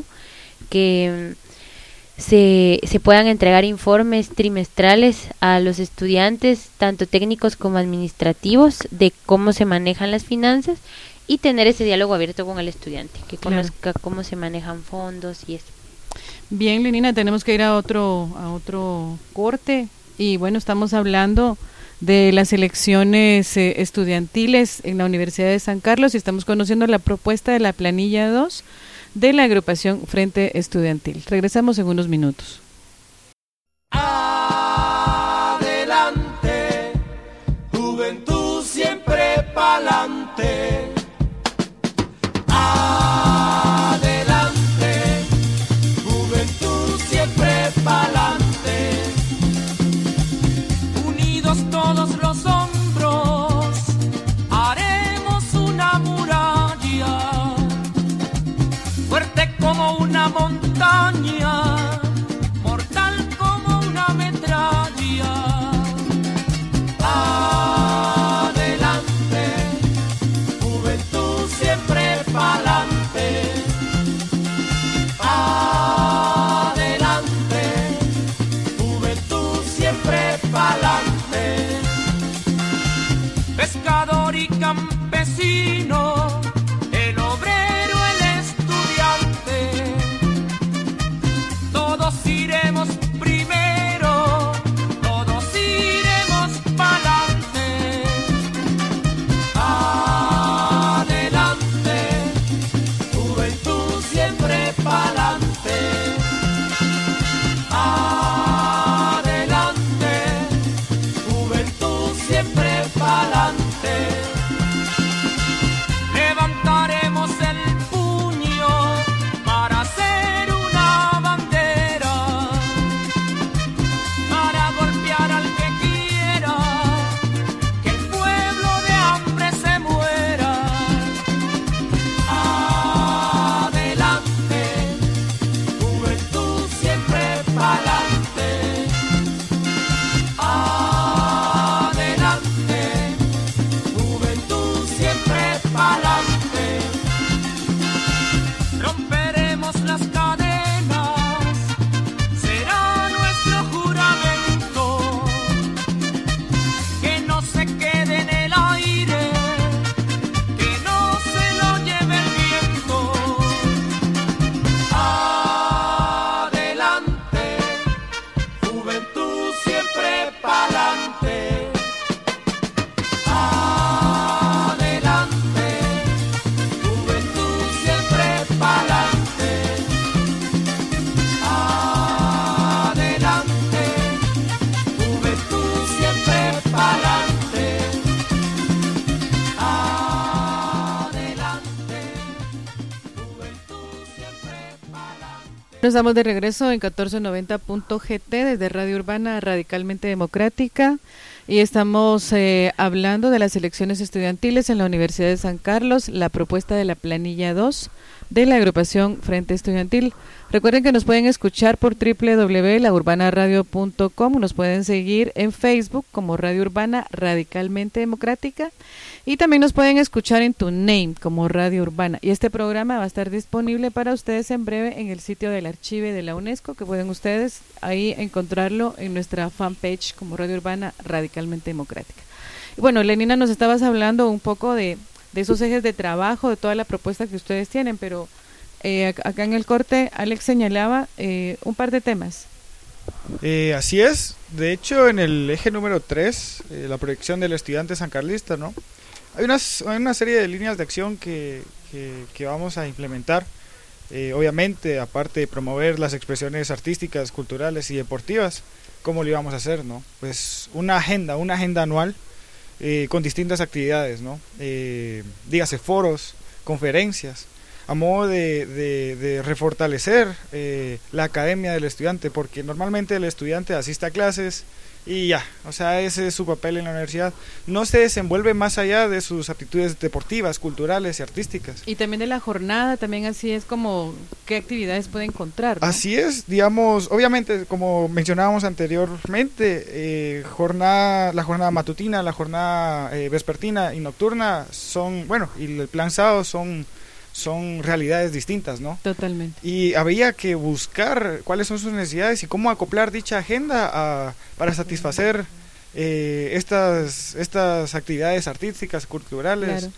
[SPEAKER 3] que se, se puedan entregar informes trimestrales a los estudiantes, tanto técnicos como administrativos, de cómo se manejan las finanzas, y tener ese diálogo abierto con el estudiante, que conozca claro. cómo se manejan fondos y eso.
[SPEAKER 2] Bien, Lenina, tenemos que ir a otro a otro corte, y bueno, estamos hablando de las elecciones eh, estudiantiles en la Universidad de San Carlos, y estamos conociendo la propuesta de la planilla dos de la agrupación Frente Estudiantil. Regresamos en unos minutos.
[SPEAKER 1] Adelante, juventud siempre pa'lante. Adelante, juventud siempre pa'lante. Unidos todos los hombros, haremos una muralla, fuerte como una montaña, mortal como una metralla. Adelante, juventud. juventud siempre pa'lante.
[SPEAKER 2] Estamos de regreso en catorce noventa punto g t desde Radio Urbana Radicalmente Democrática y estamos eh, hablando de las elecciones estudiantiles en la Universidad de San Carlos, la propuesta de la planilla dos de la agrupación Frente Estudiantil. Recuerden que nos pueden escuchar por doble u doble u doble u punto la urbana radio punto com, nos pueden seguir en Facebook como Radio Urbana Radicalmente Democrática y también nos pueden escuchar en TuneIn como Radio Urbana. Y este programa va a estar disponible para ustedes en breve en el sitio del archivo de la UNESCO, que pueden ustedes ahí encontrarlo en nuestra fanpage como Radio Urbana Radicalmente Democrática. Y bueno, Lenina, nos estabas hablando un poco de, de esos ejes de trabajo, de toda la propuesta que ustedes tienen, pero eh, acá en el corte Alex señalaba eh, un par de temas.
[SPEAKER 5] Eh, así es, de hecho en el eje número tres, eh, la proyección del estudiante sancarlista, ¿no? Hay una, hay una serie de líneas de acción que, que, que vamos a implementar, eh, obviamente, aparte de promover las expresiones artísticas, culturales y deportivas, ¿cómo lo íbamos a hacer, no? Pues una agenda, una agenda anual eh, con distintas actividades, ¿no? Eh, dígase foros, conferencias, a modo de, de, de refortalecer eh, la academia del estudiante, porque normalmente el estudiante asiste a clases y ya, o sea, ese es su papel en la universidad. No se desenvuelve más allá de sus aptitudes deportivas, culturales y artísticas.
[SPEAKER 2] Y también de la jornada, también así es como qué actividades puede encontrar, ¿no?
[SPEAKER 5] Así es, digamos, obviamente, como mencionábamos anteriormente, eh, jornada, la jornada matutina, la jornada eh, vespertina y nocturna son, bueno, y el plan sábado son... son realidades distintas, ¿no?
[SPEAKER 2] Totalmente.
[SPEAKER 5] Y habría que buscar cuáles son sus necesidades y cómo acoplar dicha agenda a, para satisfacer eh, estas, estas actividades artísticas, culturales, claro,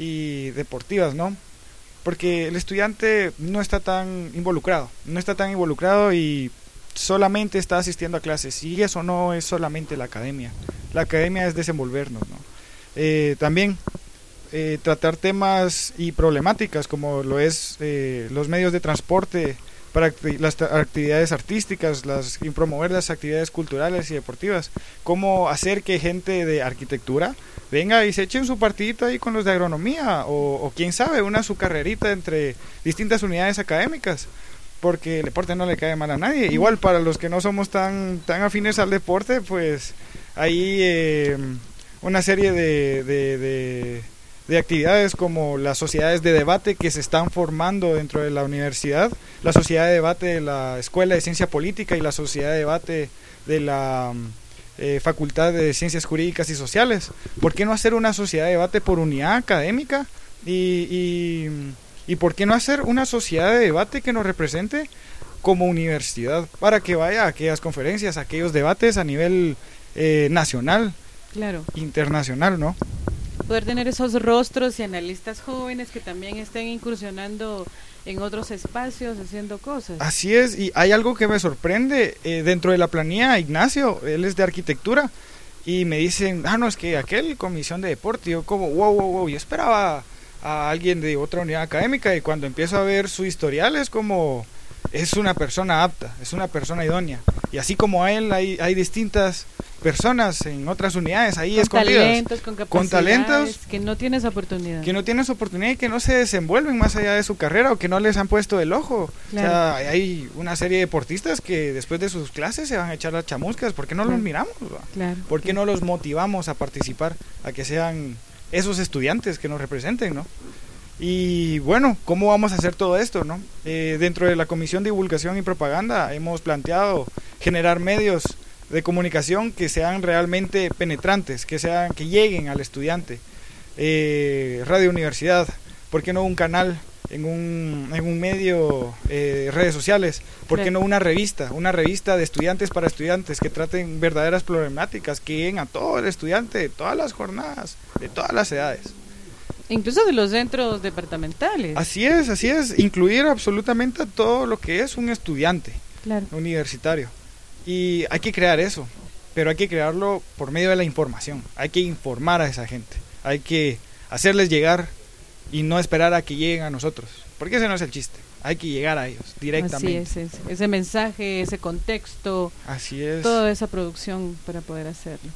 [SPEAKER 5] y deportivas, ¿no? Porque el estudiante no está tan involucrado, no está tan involucrado y solamente está asistiendo a clases, y eso no es solamente la academia. La academia es desenvolvernos, ¿no? Eh, también Eh, tratar temas y problemáticas como lo es eh, los medios de transporte para acti- las actividades artísticas, las, y promover las actividades culturales y deportivas, cómo hacer que gente de arquitectura venga y se echen su partidito ahí con los de agronomía o, o quién sabe, una su carrerita entre distintas unidades académicas, porque el deporte no le cae mal a nadie. Igual para los que no somos tan, tan afines al deporte, pues ahí eh, una serie de, de, de de actividades como las sociedades de debate que se están formando dentro de la universidad, la sociedad de debate de la Escuela de Ciencia Política y la sociedad de debate de la eh, Facultad de Ciencias Jurídicas y Sociales. ¿Por qué no hacer una sociedad de debate por unidad académica? Y, y, y ¿por qué no hacer una sociedad de debate que nos represente como universidad para que vaya a aquellas conferencias, a aquellos debates a nivel eh, nacional,
[SPEAKER 2] claro,
[SPEAKER 5] internacional, ¿no?
[SPEAKER 2] Poder tener esos rostros y analistas jóvenes que también estén incursionando en otros espacios, haciendo cosas.
[SPEAKER 5] Así es, y hay algo que me sorprende, eh, dentro de la planilla, Ignacio, él es de arquitectura, y me dicen, ah, no, es que aquel comisión de deporte, yo como, wow, wow, wow, yo esperaba a alguien de otra unidad académica, y cuando empiezo a ver su historial es como, es una persona apta, es una persona idónea, y así como a él hay, hay distintas personas en otras unidades ahí
[SPEAKER 2] con
[SPEAKER 5] escondidas,
[SPEAKER 2] talentos, con capacidades,
[SPEAKER 5] con talentos
[SPEAKER 2] que no tienes oportunidad,
[SPEAKER 5] que no tienes oportunidad y que no se desenvuelven más allá de su carrera o que no les han puesto el ojo. Claro. O sea, hay una serie de deportistas que después de sus clases se van a echar las chamuscas. ¿Por qué no claro. los miramos?
[SPEAKER 2] Claro.
[SPEAKER 5] ¿Por qué
[SPEAKER 2] claro.
[SPEAKER 5] no los motivamos a participar, a que sean esos estudiantes que nos representen, ¿no? Y bueno, ¿cómo vamos a hacer todo esto, no? Eh, dentro de la Comisión de Divulgación y Propaganda hemos planteado generar medios de comunicación que sean realmente penetrantes, que sean, que lleguen al estudiante. Eh, Radio Universidad, ¿por qué no un canal en un, en un medio, eh, redes sociales? ¿Por qué no una revista, una revista de estudiantes para estudiantes que traten verdaderas problemáticas, que lleguen a todo el estudiante de todas las jornadas, de todas las edades?
[SPEAKER 2] Incluso de los centros departamentales.
[SPEAKER 5] Así es, así es, incluir absolutamente a todo lo que es un estudiante claro. universitario. Y hay que crear eso, pero hay que crearlo por medio de la información. Hay que informar a esa gente, hay que hacerles llegar y no esperar a que lleguen a nosotros, porque ese no es el chiste. Hay que llegar a ellos directamente.
[SPEAKER 2] Así es, ese, ese mensaje, ese contexto.
[SPEAKER 5] Así es.
[SPEAKER 2] Toda esa producción para poder hacerlo.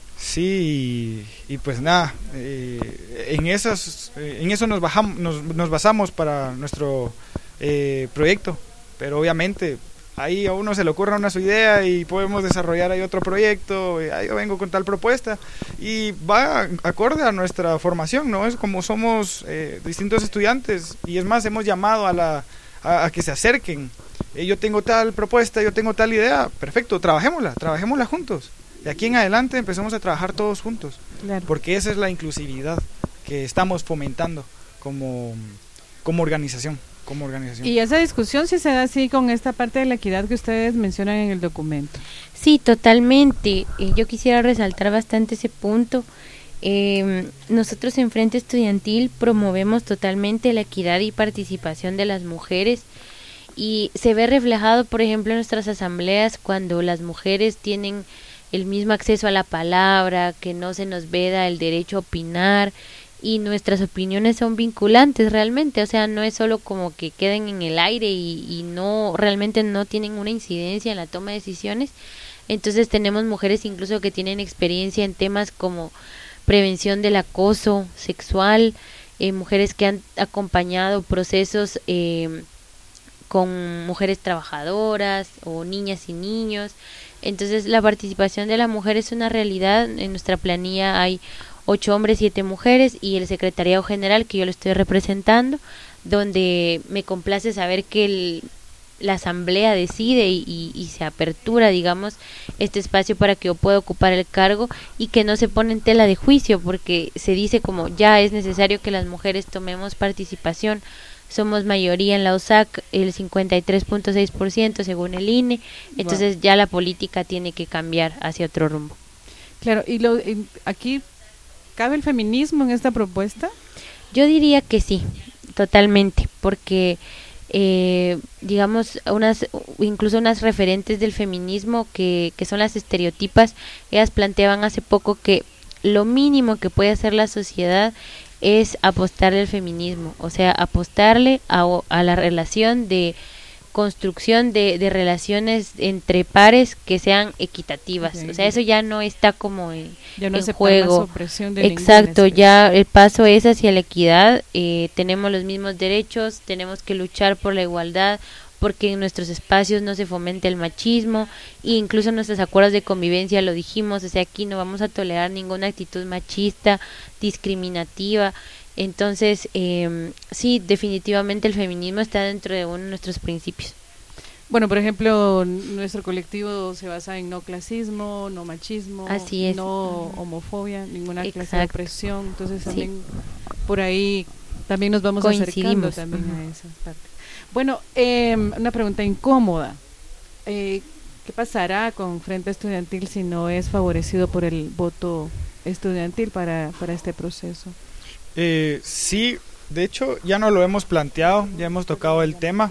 [SPEAKER 5] Sí, y, y pues nada, eh, en esas, eh, en eso nos, bajamos, nos, nos basamos para nuestro eh, proyecto, pero obviamente ahí a uno se le ocurre una su idea y podemos desarrollar ahí otro proyecto, y ahí yo vengo con tal propuesta y va acorde a nuestra formación, ¿no? Es como somos eh, distintos estudiantes, y es más, hemos llamado a la a, a que se acerquen. Eh, yo tengo tal propuesta, yo tengo tal idea, perfecto, trabajémosla, trabajémosla juntos. De aquí en adelante empecemos a trabajar todos juntos,
[SPEAKER 2] claro.
[SPEAKER 5] Porque esa es la inclusividad que estamos fomentando como, como organización. Como organización.
[SPEAKER 2] Y esa discusión sí se da así con esta parte de la equidad que ustedes mencionan en el documento.
[SPEAKER 3] Sí, totalmente. Eh, yo quisiera resaltar bastante ese punto. Eh, nosotros en Frente Estudiantil promovemos totalmente la equidad y participación de las mujeres, y se ve reflejado, por ejemplo, en nuestras asambleas, cuando las mujeres tienen el mismo acceso a la palabra, que no se nos veda el derecho a opinar, y nuestras opiniones son vinculantes realmente, o sea, no es solo como que queden en el aire y, y no, realmente no tienen una incidencia en la toma de decisiones. Entonces tenemos mujeres incluso que tienen experiencia en temas como prevención del acoso sexual, eh, mujeres que han acompañado procesos eh, con mujeres trabajadoras o niñas y niños. Entonces la participación de la mujer es una realidad. En nuestra planilla hay ocho hombres, siete mujeres, y el secretariado general, que yo lo estoy representando, donde me complace saber que el, la asamblea decide y, y, y se apertura, digamos, este espacio para que yo pueda ocupar el cargo, y que no se pone en tela de juicio, porque se dice como ya es necesario que las mujeres tomemos participación. Somos mayoría en la O S A C, el cincuenta y tres punto seis por ciento según el I N E, entonces wow. Ya la política tiene que cambiar hacia otro rumbo.
[SPEAKER 2] Claro, y lo, aquí ¿cabe el feminismo en esta propuesta?
[SPEAKER 3] Yo diría que sí, totalmente, porque eh, digamos, unas incluso unas referentes del feminismo que, que son las estereotipas, ellas planteaban hace poco que lo mínimo que puede hacer la sociedad es apostarle al feminismo, o sea, apostarle a, a la relación de construcción de, de relaciones entre pares que sean equitativas, okay. O sea, eso ya no está como en,
[SPEAKER 2] ya no
[SPEAKER 3] en juego.
[SPEAKER 2] De
[SPEAKER 3] Exacto, ya el paso es hacia la equidad. Eh, tenemos los mismos derechos, tenemos que luchar por la igualdad, porque en nuestros espacios no se fomente el machismo, e incluso en nuestros acuerdos de convivencia lo dijimos, o sea, aquí no vamos a tolerar ninguna actitud machista, discriminativa. Entonces, eh, sí, definitivamente el feminismo está dentro de uno de nuestros principios.
[SPEAKER 2] Bueno, por ejemplo, nuestro colectivo se basa en no clasismo, no machismo,
[SPEAKER 3] así es.
[SPEAKER 2] No homofobia, ninguna
[SPEAKER 3] Exacto.
[SPEAKER 2] clase de opresión. Entonces, también sí. Por ahí también nos vamos acercando también uh-huh. a esa parte. Bueno, eh, una pregunta incómoda. Eh, ¿Qué pasará con Frente Estudiantil si no es favorecido por el voto estudiantil para, para este proceso?
[SPEAKER 5] Eh, sí, de hecho ya no lo hemos planteado, ya hemos tocado el tema,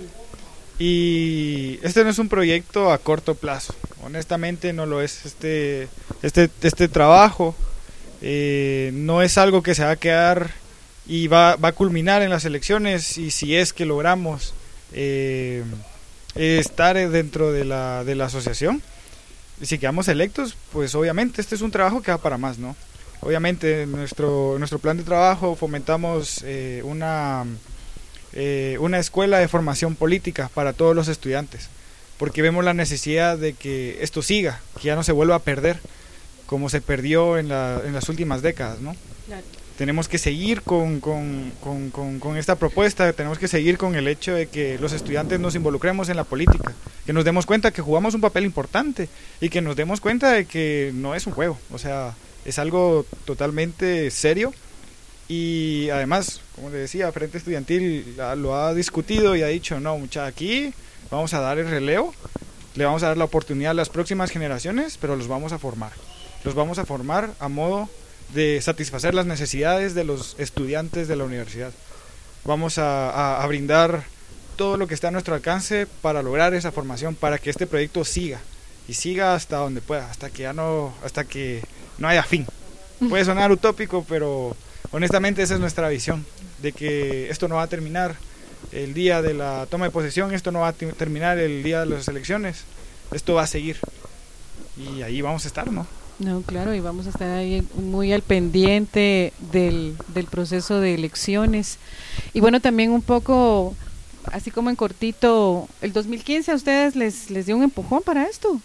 [SPEAKER 5] y este no es un proyecto a corto plazo, honestamente no lo es. Este, este, este trabajo eh, no es algo que se va a quedar y va, va a culminar en las elecciones, y si es que logramos eh, estar dentro de la, de la asociación, y si quedamos electos, pues obviamente este es un trabajo que va para más, ¿no? Obviamente en nuestro, nuestro plan de trabajo fomentamos eh, una, eh, una escuela de formación política para todos los estudiantes, porque vemos la necesidad de que esto siga, que ya no se vuelva a perder como se perdió en, la, en las últimas décadas, ¿no? Claro. Tenemos que seguir con, con, con, con, con esta propuesta, tenemos que seguir con el hecho de que los estudiantes nos involucremos en la política, que nos demos cuenta que jugamos un papel importante, y que nos demos cuenta de que no es un juego, o sea, es algo totalmente serio. Y además, como le decía, Frente Estudiantil lo ha discutido y ha dicho, no, mucha, aquí vamos a dar el relevo, le vamos a dar la oportunidad a las próximas generaciones, pero los vamos a formar, los vamos a formar a modo de satisfacer las necesidades de los estudiantes de la universidad. Vamos a, a, a brindar todo lo que está a nuestro alcance para lograr esa formación, para que este proyecto siga y siga hasta donde pueda, hasta que ya no, hasta que no haya fin. Puede sonar utópico, pero honestamente esa es nuestra visión, de que esto no va a terminar el día de la toma de posesión, esto no va a t- terminar el día de las elecciones, esto va a seguir y ahí vamos a estar, ¿no?
[SPEAKER 2] No, claro, y vamos a estar ahí muy al pendiente del, del proceso de elecciones. Y bueno, también un poco, así como en cortito, el dos mil quince a ustedes les, les dio un empujón para esto.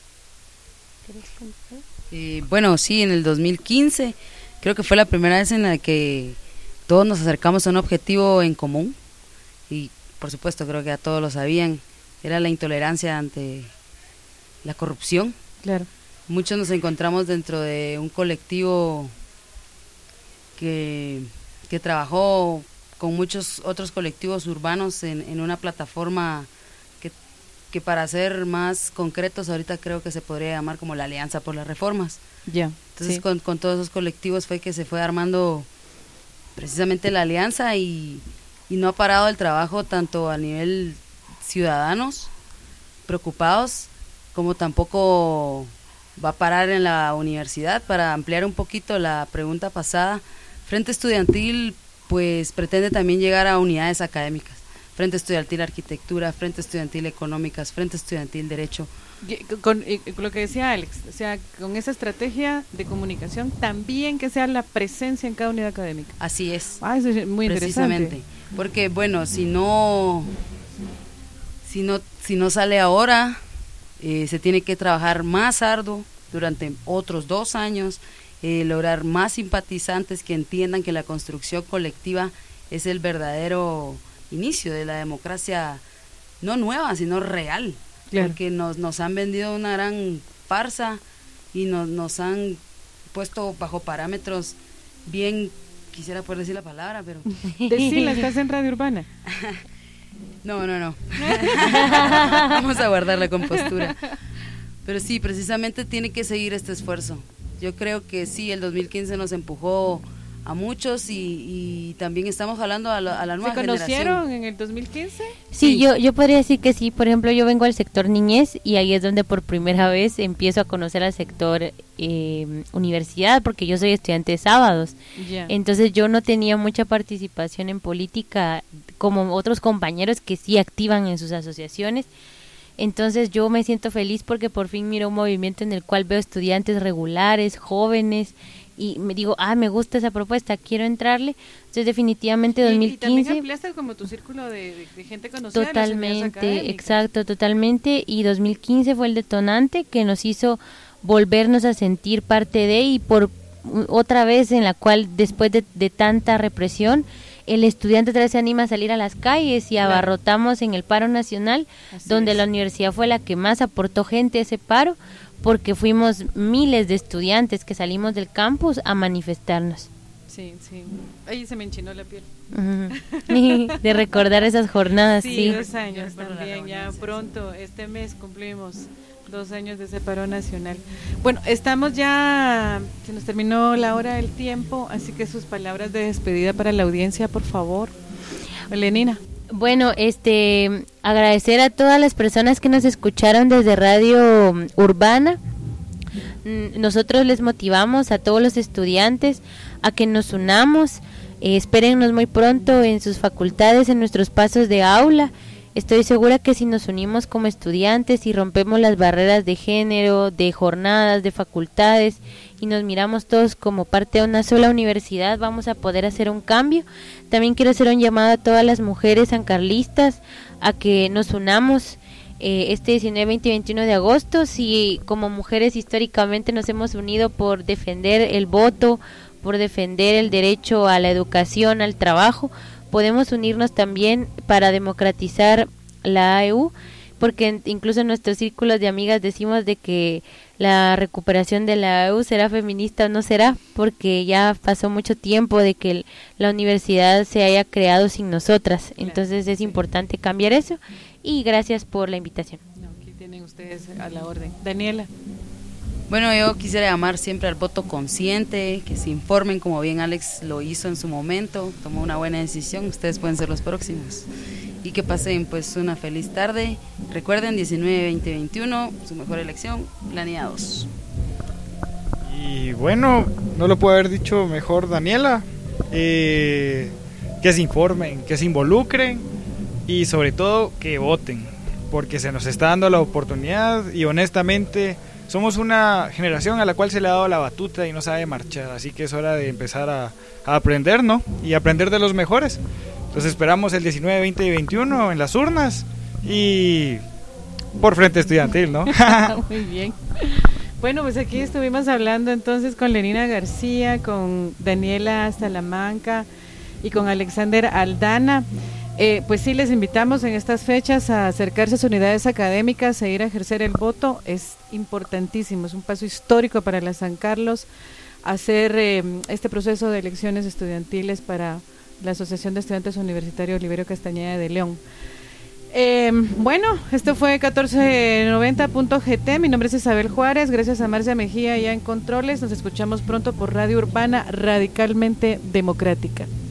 [SPEAKER 4] Eh, bueno, sí, en el dos mil quince creo que fue la primera vez en la que todos nos acercamos a un objetivo en común y por supuesto creo que ya todos lo sabían, era la intolerancia ante la corrupción.
[SPEAKER 2] Claro.
[SPEAKER 4] Muchos nos encontramos dentro de un colectivo que, que trabajó con muchos otros colectivos urbanos en, en una plataforma que, que para ser más concretos ahorita creo que se podría llamar como la Alianza por las Reformas.
[SPEAKER 2] Ya.
[SPEAKER 4] Entonces
[SPEAKER 2] Sí.
[SPEAKER 4] con, con todos esos colectivos fue que se fue armando precisamente la alianza y, y no ha parado el trabajo tanto a nivel ciudadanos preocupados como tampoco va a parar en la universidad. Para ampliar un poquito la pregunta pasada, Frente Estudiantil pues pretende también llegar a unidades académicas, Frente Estudiantil Arquitectura, Frente Estudiantil Económicas, Frente Estudiantil Derecho.
[SPEAKER 2] Y Con, y con lo que decía Alex, o sea, con esa estrategia de comunicación, también que sea la presencia en cada unidad académica.
[SPEAKER 4] Así es.
[SPEAKER 2] Ah, eso es muy
[SPEAKER 4] precisamente,
[SPEAKER 2] interesante.
[SPEAKER 4] porque bueno, si no, si no, si no sale ahora, eh, se tiene que trabajar más arduo durante otros dos años, eh, lograr más simpatizantes que entiendan que la construcción colectiva es el verdadero inicio de la democracia, no nueva, sino real. Claro. Porque nos, nos han vendido una gran farsa y nos, nos han puesto bajo parámetros bien, quisiera poder decir la palabra, pero...
[SPEAKER 2] Decirla, estás en Radio Urbana.
[SPEAKER 4] No, no, no. Vamos a guardar la compostura. Pero sí, precisamente tiene que seguir este esfuerzo. Yo creo que sí, el dos mil quince nos empujó a muchos y, y también estamos hablando a la, a la nueva generación.
[SPEAKER 2] ¿Se conocieron generación. En el dos mil quince?
[SPEAKER 3] Sí, sí, yo yo podría decir que sí. Por ejemplo, yo vengo al sector niñez y ahí es donde por primera vez empiezo a conocer al sector eh, universidad, porque yo soy estudiante de sábados. Yeah. Entonces yo no tenía mucha participación en política como otros compañeros que sí activan en sus asociaciones. Entonces yo me siento feliz porque por fin miro un movimiento en el cual veo estudiantes regulares, jóvenes, y me digo, ah, me gusta esa propuesta, quiero entrarle. Entonces definitivamente dos mil quince... Y, y
[SPEAKER 2] también ampliaste como tu círculo de, de, de gente conocida.
[SPEAKER 3] Totalmente, exacto, totalmente. Y dos mil quince fue el detonante que nos hizo volvernos a sentir parte de, y por otra vez en la cual después de, de tanta represión, el estudiante otra vez se anima a salir a las calles y claro. abarrotamos en el paro nacional, Así donde es. La universidad fue la que más aportó gente a ese paro, porque fuimos miles de estudiantes que salimos del campus a manifestarnos.
[SPEAKER 2] Sí, sí. Ahí se me enchinó la piel.
[SPEAKER 3] Uh-huh. De recordar esas jornadas, sí.
[SPEAKER 2] Sí, dos años también, ya pronto, este mes cumplimos dos años de ese paro nacional. Bueno, estamos ya, se nos terminó la hora del tiempo, así que sus palabras de despedida para la audiencia, por favor. Lenina.
[SPEAKER 3] Bueno, este, agradecer a todas las personas que nos escucharon desde Radio Urbana. Nosotros les motivamos a todos los estudiantes a que nos unamos. Eh, espérennos muy pronto en sus facultades, en nuestros pasos de aula. Estoy segura que si nos unimos como estudiantes y rompemos las barreras de género, de jornadas, de facultades, y nos miramos todos como parte de una sola universidad, vamos a poder hacer un cambio. También quiero hacer un llamado a todas las mujeres sancarlistas a que nos unamos eh, este diecinueve, veinte y veintiuno de agosto. Si como mujeres históricamente nos hemos unido por defender el voto, por defender el derecho a la educación, al trabajo, podemos unirnos también para democratizar la A E U, porque incluso en nuestros círculos de amigas decimos de que la recuperación de la A E U será feminista o no será, porque ya pasó mucho tiempo de que la universidad se haya creado sin nosotras. Entonces es importante cambiar eso, y gracias por la invitación.
[SPEAKER 2] No, aquí tienen ustedes a la orden. Daniela.
[SPEAKER 4] Bueno, yo quisiera llamar siempre al voto consciente, que se informen como bien Alex lo hizo en su momento, tomó una buena decisión, ustedes pueden ser los próximos. y que pasen pues una feliz tarde. Recuerden, diecinueve, veinte, veintiuno, su mejor elección, planeados.
[SPEAKER 5] Y bueno, no lo puede haber dicho mejor Daniela, eh, que se informen, que se involucren y sobre todo que voten, porque se nos está dando la oportunidad y honestamente somos una generación a la cual se le ha dado la batuta y no sabe marchar, así que es hora de empezar a, a aprender, ¿no? Y aprender de los mejores. Entonces esperamos el diecinueve, veinte y veintiuno en las urnas y por Frente Estudiantil, ¿no?
[SPEAKER 2] Muy bien. Bueno, pues aquí estuvimos hablando entonces con Lenina García, con Daniela Salamanca y con Alexander Aldana. Eh, pues sí, les invitamos en estas fechas a acercarse a sus unidades académicas e ir a ejercer el voto. Es importantísimo, es un paso histórico para la San Carlos hacer eh, este proceso de elecciones estudiantiles para la Asociación de Estudiantes Universitarios Oliverio Castañeda de León. Eh, bueno, esto fue catorce noventa punto g t. Mi nombre es Isabel Juárez. Gracias a Marcia Mejía ya en controles. Nos escuchamos pronto por Radio Urbana, radicalmente democrática.